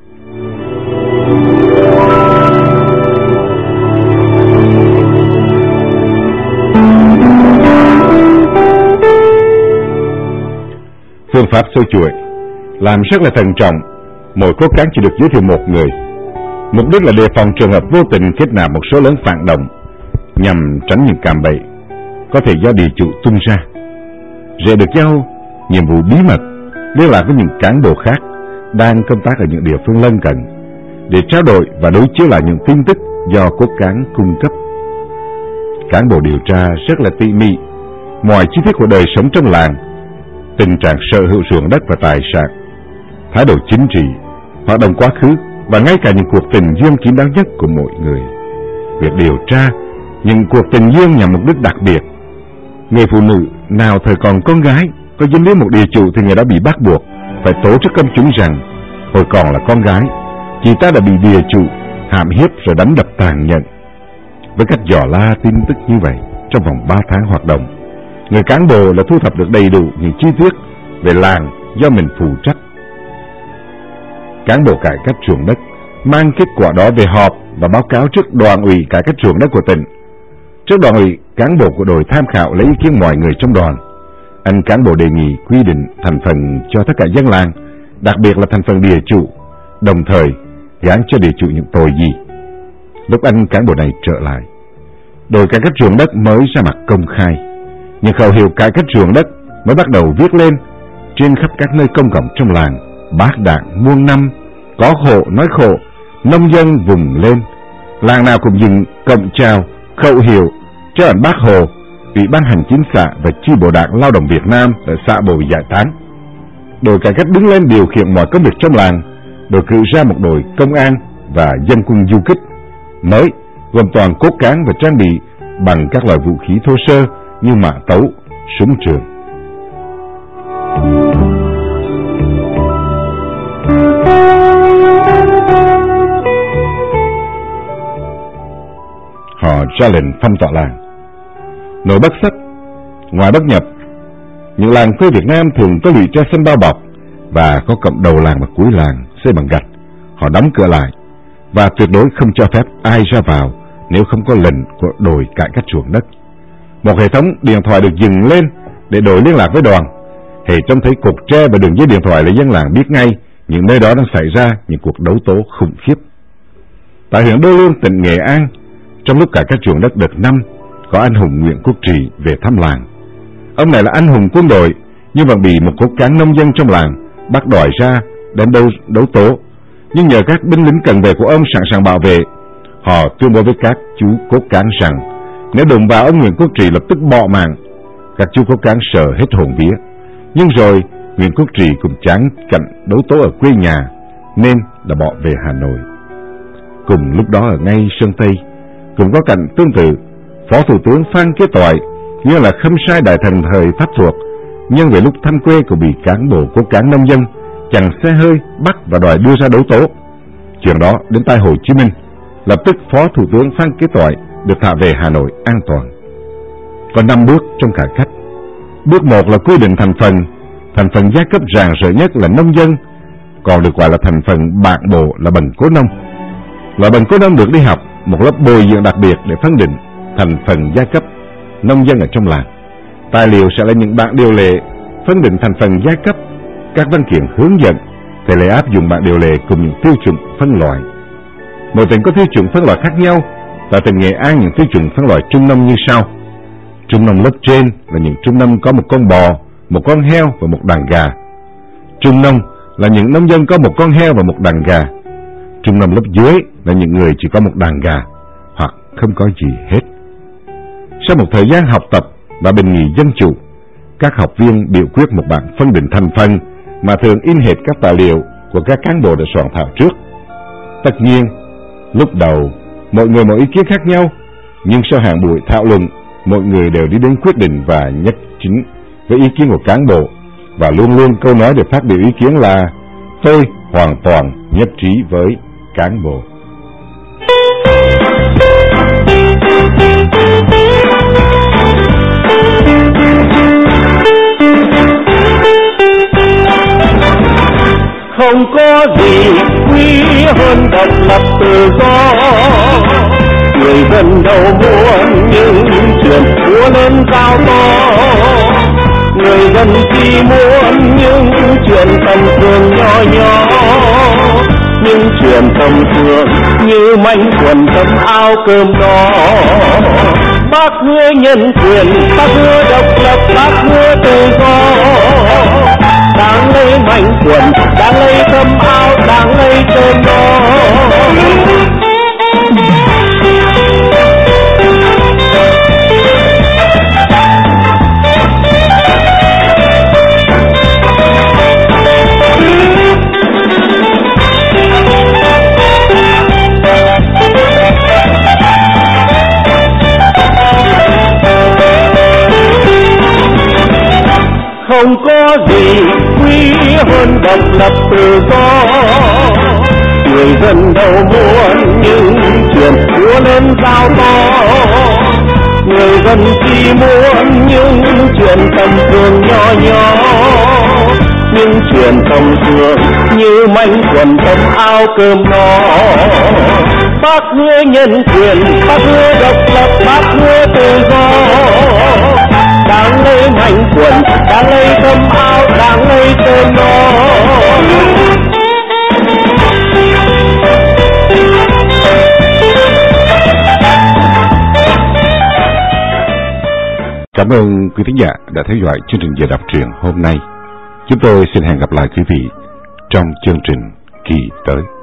Phương pháp sâu chuỗi làm rất là thận trọng. Mỗi cốt cán chỉ được giới thiệu một người. Mục đích là đề phòng trường hợp vô tình kết nạp một số lớn phản động, nhằm tránh những cạm bẫy có thể do địa chủ tung ra. Rễ được giao nhiệm vụ bí mật liên lạc với những cán bộ khác đang công tác ở những địa phương lân cận để trao đổi và đối chiếu lại những tin tức do cốt cán cung cấp. Cán bộ điều tra rất là tỉ mỉ mọi chi tiết của đời sống trong làng, tình trạng sở hữu ruộng đất và tài sản, thái độ chính trị, hoạt động quá khứ và ngay cả những cuộc tình duyên kín đáo nhất của mỗi người. Việc điều tra những cuộc tình duyên nhằm mục đích đặc biệt. Người phụ nữ nào thời còn con gái có dính đến một địa chủ thì người đó bị bắt buộc phải tố trước công chúng rằng hồi còn là con gái, chị ta đã bị địa chủ hãm hiếp rồi đánh đập tàn nhẫn. Với cách dò la tin tức như vậy, trong vòng ba tháng hoạt động, người cán bộ đã thu thập được đầy đủ những chi tiết về làng do mình phụ trách. Cán bộ cải cách ruộng đất mang kết quả đó về họp và báo cáo trước đoàn ủy cải cách ruộng đất của tỉnh. Trước đoàn ủy, cán bộ của đội tham khảo lấy ý kiến mọi người trong đoàn. Anh cán bộ đề nghị quy định thành phần cho tất cả dân làng, đặc biệt là thành phần địa chủ, đồng thời gán cho địa chủ những tội gì. Lúc anh cán bộ này trở lại, đội cải cách ruộng đất mới ra mặt công khai, nhưng khẩu hiệu cải cách ruộng đất mới bắt đầu viết lên trên khắp các nơi công cộng trong làng. Bác đảng muôn năm, có khổ nói khổ, nông dân vùng lên. Làng nào cũng dựng cổng chào, khẩu hiệu, treo ảnh Bác Hồ, Ủy ban hành chính xã và chi bộ đảng Lao động Việt Nam ở xã Bồi giải tán. Đội cải cách đứng lên điều khiển mọi công việc trong làng, đội cử ra một đội công an và dân quân du kích mới, gồm toàn cốt cán và trang bị bằng các loại vũ khí thô sơ như mã tấu, súng trường. Họ ra lệnh phong tỏa làng. Nội bất xuất, ngoài bất nhập. Những làng quê Việt Nam thường có lũy tre sân bao bọc và có cổng đầu làng và cuối làng xây bằng gạch. Họ đóng cửa lại và tuyệt đối không cho phép ai ra vào nếu không có lệnh của đội cải cách ruộng đất. Một hệ thống điện thoại được dựng lên để đội liên lạc với đoàn. Hệ trông thấy cột tre và đường dây điện thoại là dân làng biết ngay những nơi đó đang xảy ra những cuộc đấu tố khủng khiếp. Tại huyện Đô Lương, tỉnh Nghệ An, trong lúc cải cách ruộng đất đợt năm, có anh hùng Nguyễn Quốc Trì về thăm làng. Ông này là anh hùng quân đội nhưng vẫn bị một cốt cán nông dân trong làng bắt đòi ra đến đấu, đấu tố. Nhưng nhờ các binh lính cận vệ của ông sẵn sàng bảo vệ, họ tuyên bố với các chú cốt cán rằng nếu đụng vào ông Nguyễn Quốc Trì lập tức bỏ mạng. Các chú cốt cán sợ hết hồn vía. Nhưng rồi Nguyễn Quốc Trì cũng chán cảnh đấu tố ở quê nhà nên đã bỏ về Hà Nội. Cùng lúc đó ở ngay Sơn Tây cũng có cảnh tương tự. Phó Thủ tướng Phan Kế Toại như là khâm sai đại thần thời Pháp thuộc, nhưng về lúc thăm quê của bị cán bộ của cán nông dân chặn xe hơi bắt và đòi đưa ra đấu tố. Chuyện đó đến tai Hồ Chí Minh, lập tức Phó Thủ tướng Phan Kế Toại được thả về Hà Nội an toàn. Có năm bước trong cải cách. Bước một là quy định thành phần. Thành phần giai cấp ràng rỡ nhất là nông dân, còn được gọi là thành phần bạc bộ là bần cố nông. Loại bần cố nông được đi học một lớp bồi dưỡng đặc biệt để phân định thành phần giai cấp nông dân ở trong làng. Tài liệu sẽ là những bảng điều lệ phân định thành phần giai cấp, các văn kiện hướng dẫn thể lệ áp dụng bảng điều lệ cùng những tiêu chuẩn phân loại. Mỗi tỉnh có tiêu chuẩn phân loại khác nhau, và tỉnh Nghệ An những tiêu chuẩn phân loại trung nông như sau. Trung nông lớp trên là những trung nông có một con bò, một con heo và một đàn gà. Trung nông là những nông dân có một con heo và một đàn gà. Trung nông lớp dưới là những người chỉ có một đàn gà hoặc không có gì hết. Sau một thời gian học tập và bình nghị dân chủ, các học viên biểu quyết một bản phân định thành phần mà thường in hệt các tài liệu của các cán bộ đã soạn thảo trước. Tất nhiên, lúc đầu mọi người mọi ý kiến khác nhau, nhưng sau hàng buổi thảo luận, mọi người đều đi đến quyết định và nhất chính với ý kiến của cán bộ, và luôn luôn câu nói để phát biểu ý kiến là tôi hoàn toàn nhất trí với cán bộ. Không có gì quý hơn độc lập tự do, người dân đâu muốn những chuyện chúa lên cao to. Người dân chỉ muốn những chuyện tầm thường nhỏ nhỏ, những chuyện tầm thường như manh quần tấm áo cơm no. Bác hứa nhân quyền, bác hứa độc lập, bác hứa tự do. Đáng lấy manh quần, đáng lấy tấm áo, đáng lấy cơm no. Không có gì quý hơn độc lập tự do, người dân đâu muốn những chuyện chúa lên cao to. Người dân chỉ muốn những chuyện tầm thường nhỏ nhỏ, những chuyện tầm thường như manh quần tấm áo cơm no. Bác hứa nhân quyền, bác hứa độc lập, bác hứa tự do. Đáng lấy manh quần, đáng lấy tấm áo, đáng lấy cơm no. Cảm ơn quý thính giả đã theo dõi chương trình Giờ Đọc Truyện hôm nay. Chúng tôi xin hẹn gặp lại quý vị trong chương trình kỳ tới.